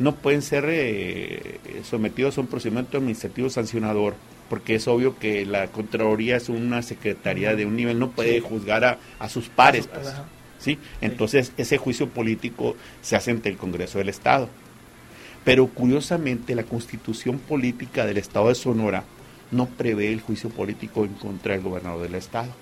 sometidos a un procedimiento administrativo sancionador, porque es obvio que la Contraloría es una secretaría de un nivel, no puede juzgar a sus pares, pues, ¿sí? Entonces ese juicio político se hace ante el Congreso del Estado. Pero curiosamente la Constitución Política del Estado de Sonora no prevé el juicio político en contra del gobernador del Estado.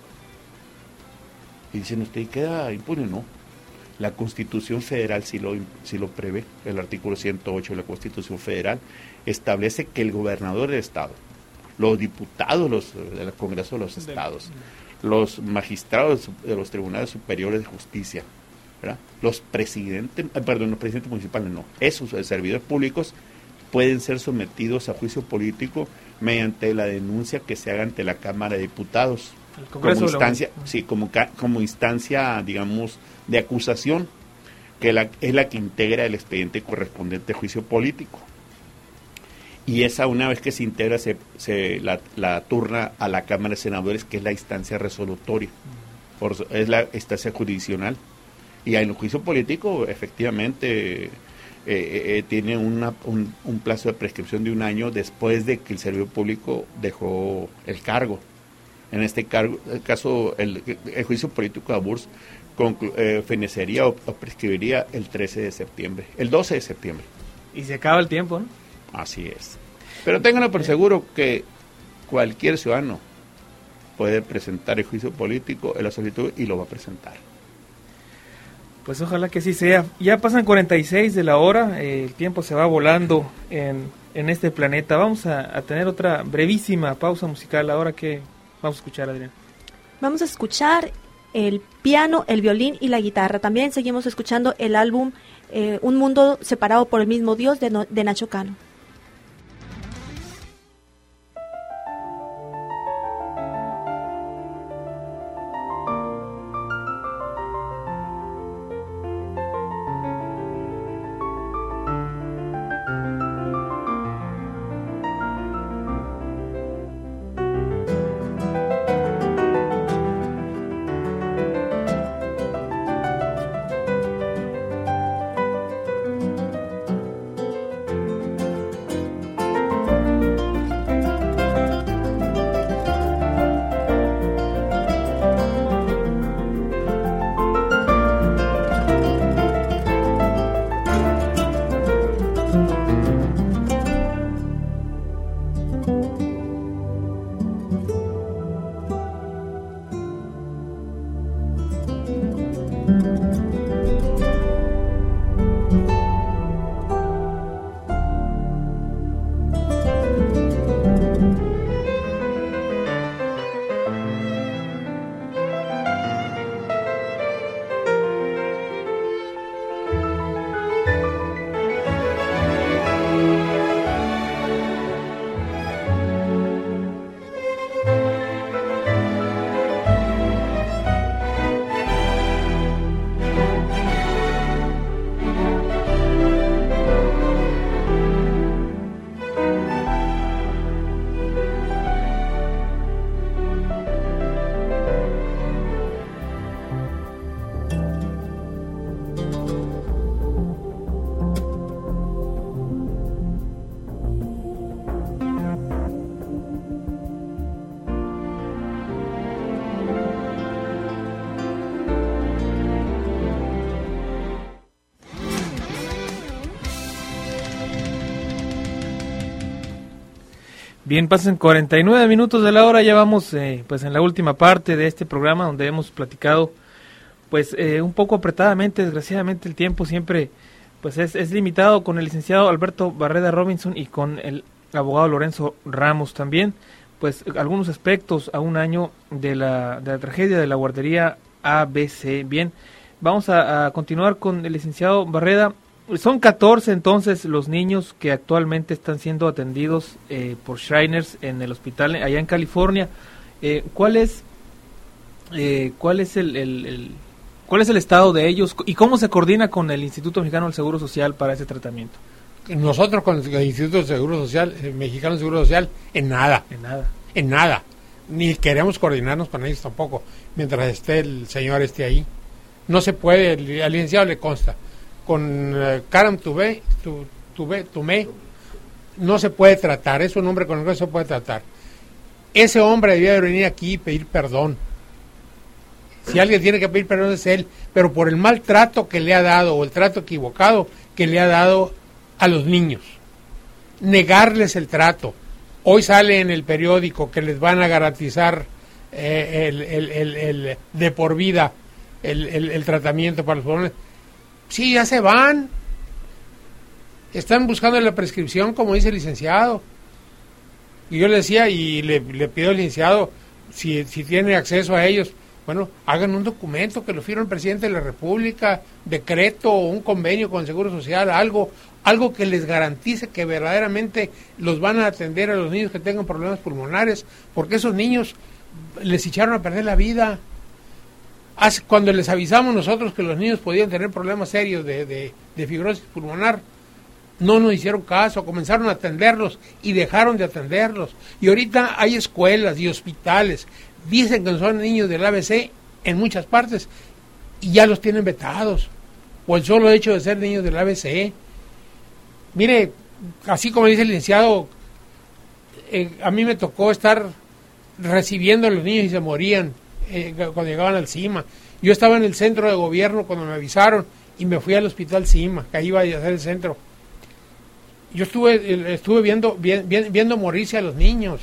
Y dicen, ¿usted queda impune? No. La Constitución Federal sí lo prevé. El artículo 108 de la Constitución Federal establece que el gobernador del Estado, los diputados del Congreso de los Estados, los magistrados de los tribunales superiores de justicia, ¿verdad? Los presidentes municipales no, esos servidores públicos pueden ser sometidos a juicio político mediante la denuncia que se haga ante la Cámara de Diputados como instancia, como instancia, digamos, de acusación, que es la que integra el expediente correspondiente a juicio político. Y esa, una vez que se integra, la turna a la Cámara de Senadores, que es la instancia resolutoria, es la instancia jurisdiccional. Y en el juicio político, efectivamente, tiene un plazo de prescripción de 1 año después de que el servidor público dejó el cargo. En este caso, el juicio político de Aburs fenecería o prescribiría el 13 de septiembre, el 12 de septiembre. Y se acaba el tiempo, ¿no? Así es. Pero ténganlo por seguro que cualquier ciudadano puede presentar el juicio político en la solicitud y lo va a presentar. Pues ojalá que sí sea. Ya pasan 46 de la hora, el tiempo se va volando en este planeta. Vamos a tener otra brevísima pausa musical. Ahora que vamos a escuchar, Adrián. Vamos a escuchar el piano, el violín y la guitarra. También seguimos escuchando el álbum Un mundo separado por el mismo Dios de Nacho Cano. Bien, pasan 49 minutos de la hora, ya vamos pues en la última parte de este programa donde hemos platicado pues un poco apretadamente. Desgraciadamente el tiempo siempre pues es limitado, con el licenciado Alberto Barreda Robinson y con el abogado Lorenzo Ramos también, pues algunos aspectos a un año de la tragedia de la guardería ABC. Bien, vamos a continuar con el licenciado Barreda. Son 14 entonces los niños que actualmente están siendo atendidos por Shriners en el hospital allá en California. ¿Cuál es el estado de ellos y cómo se coordina con el Instituto Mexicano del Seguro Social para ese tratamiento? Nosotros con el Instituto Seguro Social, Mexicano del Seguro Social, en nada. Ni queremos coordinarnos con ellos tampoco, mientras esté el señor ahí. No se puede, al licenciado le consta. Con Karam Tumé no se puede tratar, es un hombre con el que no se puede tratar. Ese hombre debía de venir aquí y pedir perdón. Si alguien tiene que pedir perdón es él, pero por el maltrato que le ha dado o el trato equivocado que le ha dado a los niños, negarles el trato. Hoy sale en el periódico que les van a garantizar el de por vida el tratamiento para los pulmones. Sí, ya se van. Están buscando la prescripción, como dice el licenciado. Y yo le decía, y le pido al licenciado, si tiene acceso a ellos, bueno, hagan un documento que lo firme el presidente de la República, decreto o un convenio con el Seguro Social, algo que les garantice que verdaderamente los van a atender a los niños que tengan problemas pulmonares, porque esos niños les echaron a perder la vida. Cuando les avisamos nosotros que los niños podían tener problemas serios de fibrosis pulmonar, no nos hicieron caso, comenzaron a atenderlos y dejaron de atenderlos. Y ahorita hay escuelas y hospitales, dicen que son niños del ABC en muchas partes y ya los tienen vetados, o el solo hecho de ser niños del ABC. Mire, así como dice el licenciado, a mí me tocó estar recibiendo a los niños y se morían cuando llegaban al CIMA. Yo estaba en el centro de gobierno cuando me avisaron y me fui al hospital CIMA, que ahí iba a ser el centro. Yo estuve viendo morirse a los niños.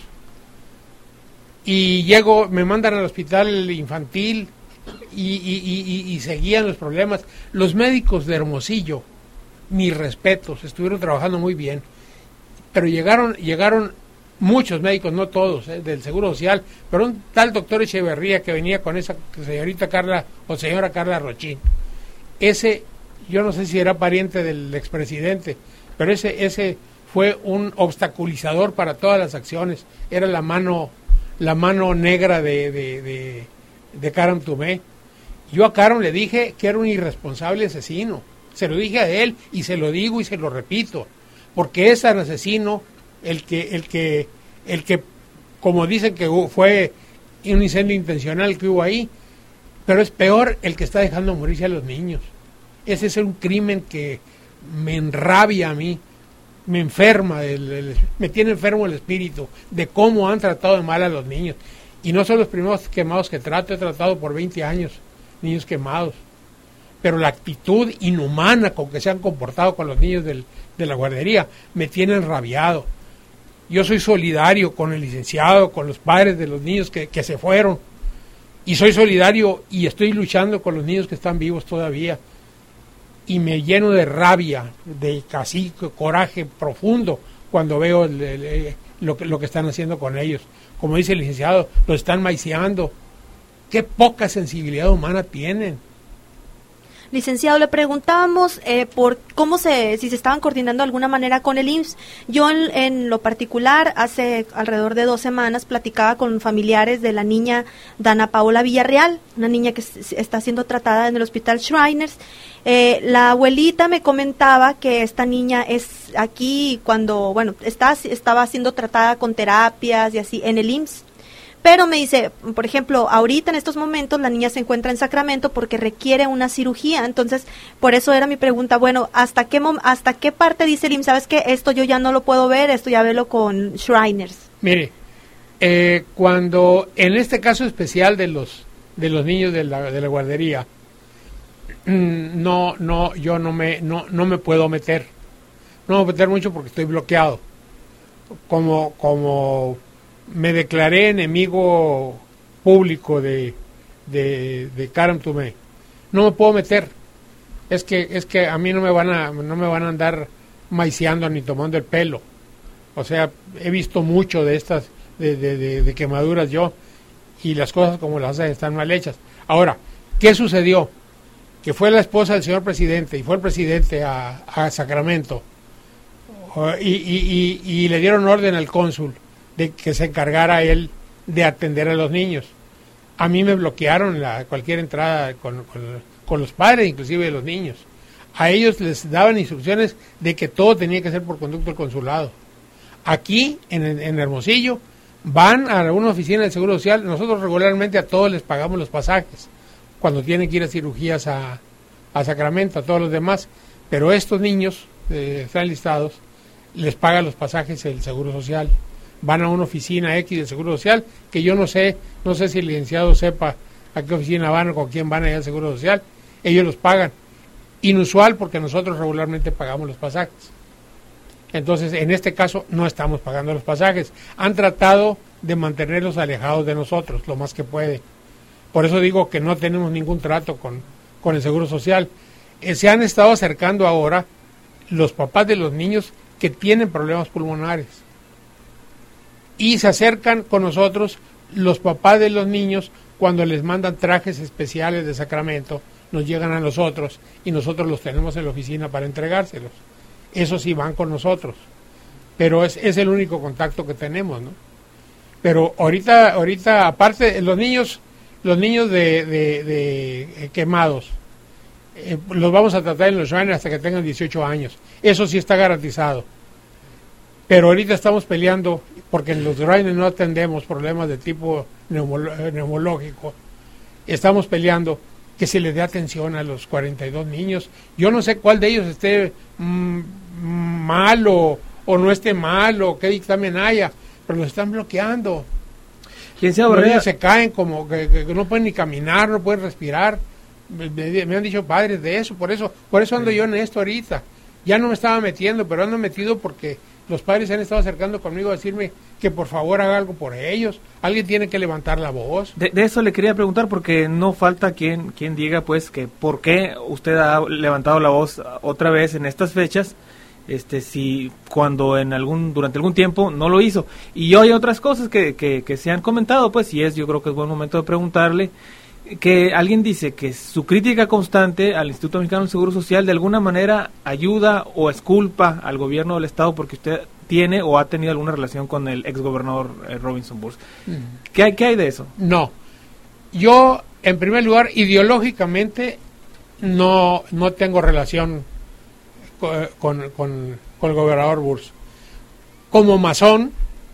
Y llego, me mandan al hospital infantil y seguían los problemas. Los médicos de Hermosillo, mis respetos, estuvieron trabajando muy bien. Pero llegaron muchos médicos, no todos, del Seguro Social, pero un tal doctor Echeverría que venía con esa señorita Carla o señora Carla Rochín. Ese, yo no sé si era pariente del expresidente, pero ese fue un obstaculizador para todas las acciones. Era la mano negra de Caram Tumé. Yo a Caram le dije que era un irresponsable asesino. Se lo dije a él y se lo digo y se lo repito, porque es un asesino el que como dicen que fue un incendio intencional que hubo ahí, pero es peor el que está dejando morirse a los niños. Ese es un crimen que me enrabia a mí, me enferma, me tiene enfermo el espíritu de cómo han tratado de mal a los niños. Y no son los primeros quemados que trato, he tratado por 20 años niños quemados. Pero la actitud inhumana con que se han comportado con los niños de la guardería me tiene enrabiado. Yo soy solidario con el licenciado, con los padres de los niños que se fueron. Y soy solidario y estoy luchando con los niños que están vivos todavía. Y me lleno de rabia, de casi coraje profundo cuando veo lo que están haciendo con ellos. Como dice el licenciado, los están maiciando. Qué poca sensibilidad humana tienen. Licenciado, le preguntábamos por si se estaban coordinando de alguna manera con el IMSS. Yo en lo particular, hace alrededor de 2 semanas, platicaba con familiares de la niña Dana Paola Villarreal, una niña que está siendo tratada en el hospital Shriners. La abuelita me comentaba que esta niña es aquí estaba siendo tratada con terapias y así en el IMSS. Pero me dice, por ejemplo, ahorita en estos momentos la niña se encuentra en Sacramento porque requiere una cirugía. Entonces, por eso era mi pregunta, bueno, ¿hasta qué parte dice el IMSS? ¿Sabes qué? Esto yo ya no lo puedo ver, esto ya velo con Shriners. Mire, cuando en este caso especial de los niños de la guardería, yo no me puedo meter. No me puedo meter mucho porque estoy bloqueado. Como me declaré enemigo público de Caram Tumé, no me puedo meter. Es que a mí no me van a andar maiciando ni tomando el pelo. O sea, he visto mucho de estas de quemaduras yo, y las cosas como las hacen están mal hechas. Ahora, ¿qué sucedió? Que fue la esposa del señor presidente y fue el presidente a Sacramento y le dieron orden al cónsul de que se encargara él de atender a los niños. A mí me bloquearon cualquier entrada con los padres, inclusive de los niños. A ellos les daban instrucciones de que todo tenía que ser por conducto del consulado. Aquí, en Hermosillo, van a una oficina del Seguro Social. Nosotros regularmente a todos les pagamos los pasajes cuando tienen que ir a cirugías a Sacramento, a todos los demás. Pero estos niños están listados, les paga los pasajes el Seguro Social. Van a una oficina X del Seguro Social, que yo no sé si el licenciado sepa a qué oficina van o con quién van allá al Seguro Social. Ellos los pagan. Inusual porque nosotros regularmente pagamos los pasajes. Entonces, en este caso, no estamos pagando los pasajes. Han tratado de mantenerlos alejados de nosotros lo más que puede. Por eso digo que no tenemos ningún trato con el Seguro Social. Se han estado acercando ahora los papás de los niños que tienen problemas pulmonares. Y se acercan con nosotros los papás de los niños cuando les mandan trajes especiales de Sacramento, nos llegan a nosotros y nosotros los tenemos en la oficina para entregárselos. Esos sí van con nosotros, pero es el único contacto que tenemos, ¿no? Pero ahorita aparte los niños de quemados, los vamos a tratar en los Shrines hasta que tengan 18 años. Eso sí está garantizado. Pero ahorita estamos peleando porque en los Shrines no atendemos problemas de tipo neumológico. Estamos peleando que se les dé atención a los 42 niños. Yo no sé cuál de ellos esté mal o no esté mal o qué dictamen haya, pero los están bloqueando. Los niños se caen como que no pueden ni caminar, no pueden respirar. Me han dicho padres de eso, por eso ando yo en esto ahorita. Ya no me estaba metiendo, pero ando metido porque los padres se han estado acercando conmigo a decirme que por favor haga algo por ellos. Alguien tiene que levantar la voz. De eso le quería preguntar, porque no falta quien diga pues que por qué usted ha levantado la voz otra vez en estas fechas, si cuando durante algún tiempo no lo hizo. Y hay otras cosas que se han comentado, pues, y yo creo que es buen momento de preguntarle, que alguien dice que su crítica constante al Instituto Mexicano del Seguro Social de alguna manera ayuda o exculpa al gobierno del estado porque usted tiene o ha tenido alguna relación con el exgobernador Robinson Burs. ¿Qué hay de eso? No. Yo, en primer lugar, ideológicamente no tengo relación con el gobernador Burs. Como masón,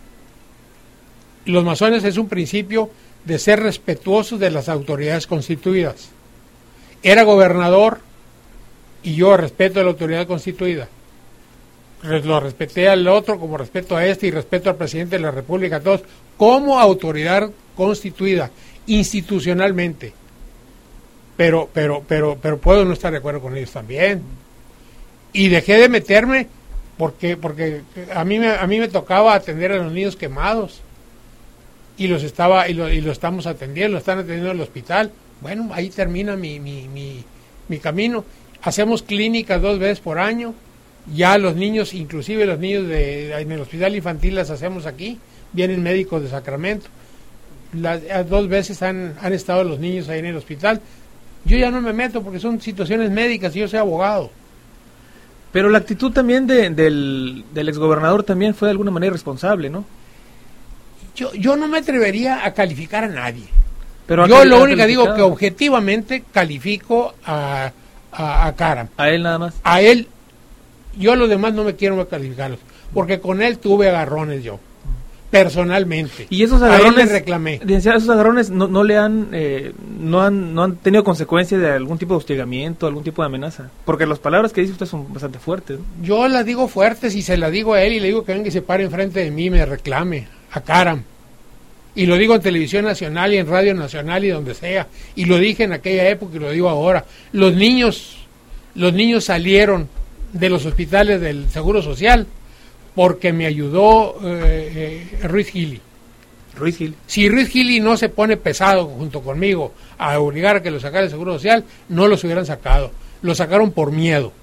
los masones es un principio de ser respetuosos de las autoridades constituidas. Era gobernador y yo respeto a la autoridad constituida. Lo respeté al otro como respeto a este y respeto al presidente de la República, a todos, como autoridad constituida, institucionalmente. Pero puedo no estar de acuerdo con ellos también. Y dejé de meterme porque a mí me tocaba atender a los niños quemados. Y lo estamos atendiendo, lo están atendiendo en el hospital. Bueno, ahí termina mi camino. Hacemos clínicas 2 veces por año. Ya los niños, inclusive los niños en el hospital infantil las hacemos aquí. Vienen médicos de Sacramento. 2 veces han estado los niños ahí en el hospital. Yo ya no me meto porque son situaciones médicas y yo soy abogado. Pero la actitud también del exgobernador también fue de alguna manera irresponsable, ¿no? Yo no me atrevería a calificar a nadie. Pero yo lo único que digo que objetivamente califico a Karam. ¿A él nada más? A él. Yo a los demás no me quiero calificarlos, porque con él tuve agarrones yo, personalmente. Y esos agarrones, a él le reclamé. Esos agarrones no han tenido consecuencia de algún tipo de hostigamiento, algún tipo de amenaza, porque las palabras que dice usted son bastante fuertes, ¿no? Yo las digo fuertes y se las digo a él y le digo que venga y se pare enfrente de mí y me reclame a Karam. Y lo digo en televisión nacional y en radio nacional y donde sea, y lo dije en aquella época y lo digo ahora. Los niños salieron de los hospitales del Seguro Social porque me ayudó Ruiz Gili. Si Ruiz Gili no se pone pesado junto conmigo a obligar a que lo sacara del Seguro Social, no los hubieran sacado. Lo sacaron por miedo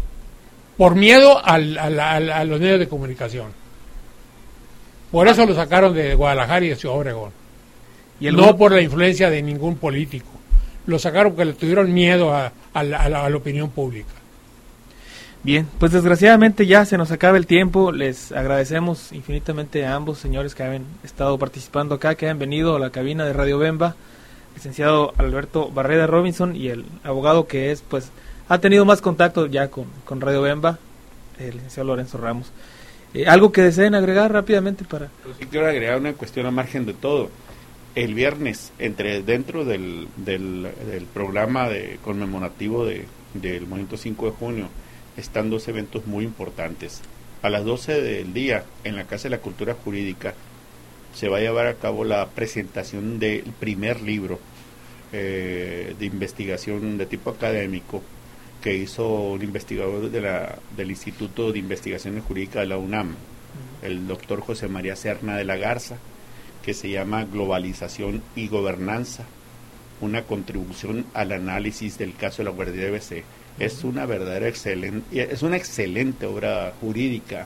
a los medios de comunicación. Por eso lo sacaron de Guadalajara y de Ciudad Obregón. No por la influencia de ningún político. Lo sacaron porque le tuvieron miedo a la opinión pública. Bien, pues desgraciadamente ya se nos acaba el tiempo. Les agradecemos infinitamente a ambos señores que han estado participando acá, que han venido a la cabina de Radio Bemba, licenciado Alberto Barreda Robinson y el abogado que ha tenido más contacto ya con Radio Bemba, el licenciado Lorenzo Ramos. ¿Algo que deseen agregar rápidamente para...? Pues sí, quiero agregar una cuestión a margen de todo. El viernes, dentro del programa conmemorativo del Movimiento 5 de Junio, están 2 eventos muy importantes. A las 12 del día, en la Casa de la Cultura Jurídica, se va a llevar a cabo la presentación del primer libro de investigación de tipo académico que hizo un investigador del Instituto de Investigaciones Jurídicas de la UNAM, el doctor José María Serna de la Garza, que se llama Globalización y Gobernanza, una contribución al análisis del caso de la guardería ABC. Es una verdadera es una excelente obra jurídica.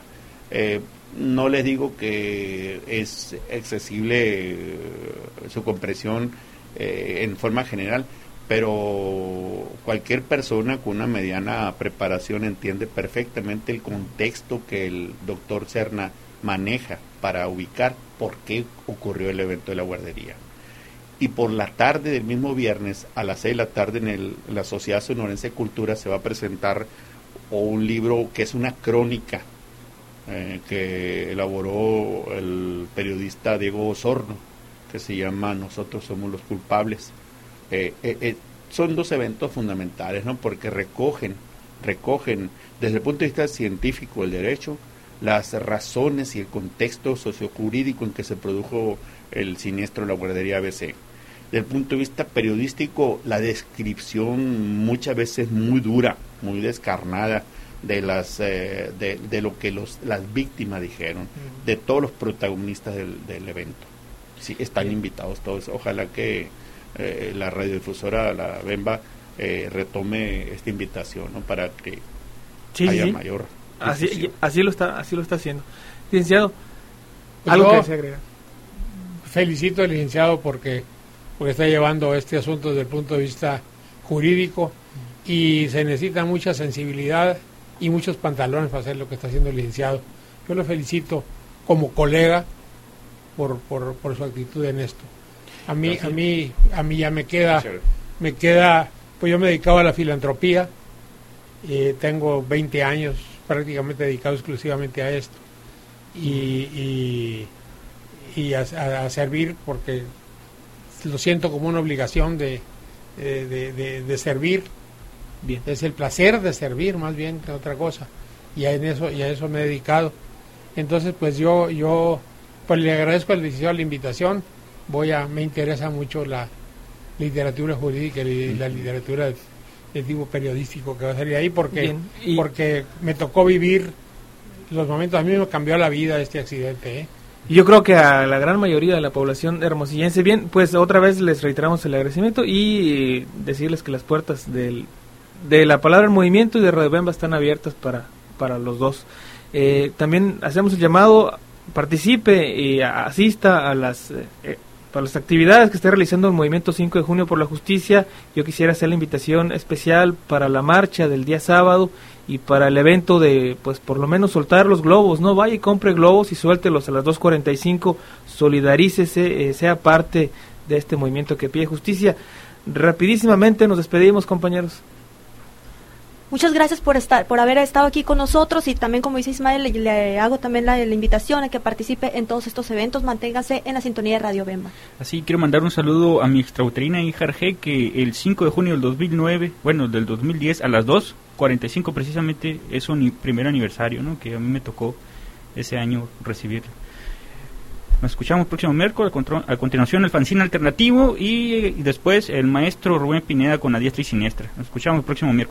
No les digo que es accesible su comprensión en forma general, pero cualquier persona con una mediana preparación entiende perfectamente el contexto que el doctor Serna maneja para ubicar por qué ocurrió el evento de la guardería. Y por la tarde del mismo viernes, a las 6 de la tarde, en la Sociedad Sonorense de Cultura se va a presentar un libro que es una crónica que elaboró el periodista Diego Osorno, que se llama Nosotros somos los culpables. Son dos eventos fundamentales, ¿no? Porque recogen desde el punto de vista científico del derecho las razones y el contexto sociojurídico en que se produjo el siniestro de la guardería ABC. Desde el punto de vista periodístico, la descripción muchas veces muy dura, muy descarnada de lo que las víctimas dijeron, de todos los protagonistas del evento. Sí, están invitados todos. Ojalá que la radiodifusora, la Bemba, retome esta invitación, ¿no? Para que haya mayor así lo está haciendo. Licenciado, algo que desea agregar. Felicito al licenciado porque está llevando este asunto desde el punto de vista jurídico, y se necesita mucha sensibilidad y muchos pantalones para hacer lo que está haciendo el licenciado. Yo lo felicito como colega por su actitud en esto. A mí ya me queda, pues yo me dedicaba a la filantropía, tengo 20 años prácticamente dedicado exclusivamente a esto y a servir, porque lo siento como una obligación de servir. Bien. Es el placer de servir más bien que otra cosa, y a eso me he dedicado. Entonces pues yo pues le agradezco al licenciado la invitación. Me interesa mucho la literatura jurídica y la literatura de tipo periodístico que va a salir ahí, porque me tocó vivir los momentos. A mí me cambió la vida este accidente, Y yo creo que a la gran mayoría de la población hermosillense. Bien, pues otra vez les reiteramos el agradecimiento y decirles que las puertas de la palabra en movimiento y de Radio Bemba están abiertas para los dos. También hacemos el llamado, participe y asista a las actividades que está realizando el Movimiento 5 de Junio por la Justicia. Yo quisiera hacer la invitación especial para la marcha del día sábado y para el evento de, pues por lo menos soltar los globos, ¿no? Vaya y compre globos y suéltelos a las 2:45, solidarícese, sea parte de este movimiento que pide justicia. Rapidísimamente nos despedimos, compañeros. Muchas gracias por haber estado aquí con nosotros, y también, como dice Ismael, le hago también la invitación a que participe en todos estos eventos. Manténgase en la sintonía de Radio Bemba. Así quiero mandar un saludo a mi extrauterina hija Arge, que el 5 de junio del 2010 a las 2:45 precisamente es su primer aniversario, ¿no? Que a mí me tocó ese año recibir. Nos escuchamos el próximo miércoles, a continuación el fanzine alternativo y después el maestro Rubén Pineda con A Diestra y Siniestra. Nos escuchamos el próximo miércoles.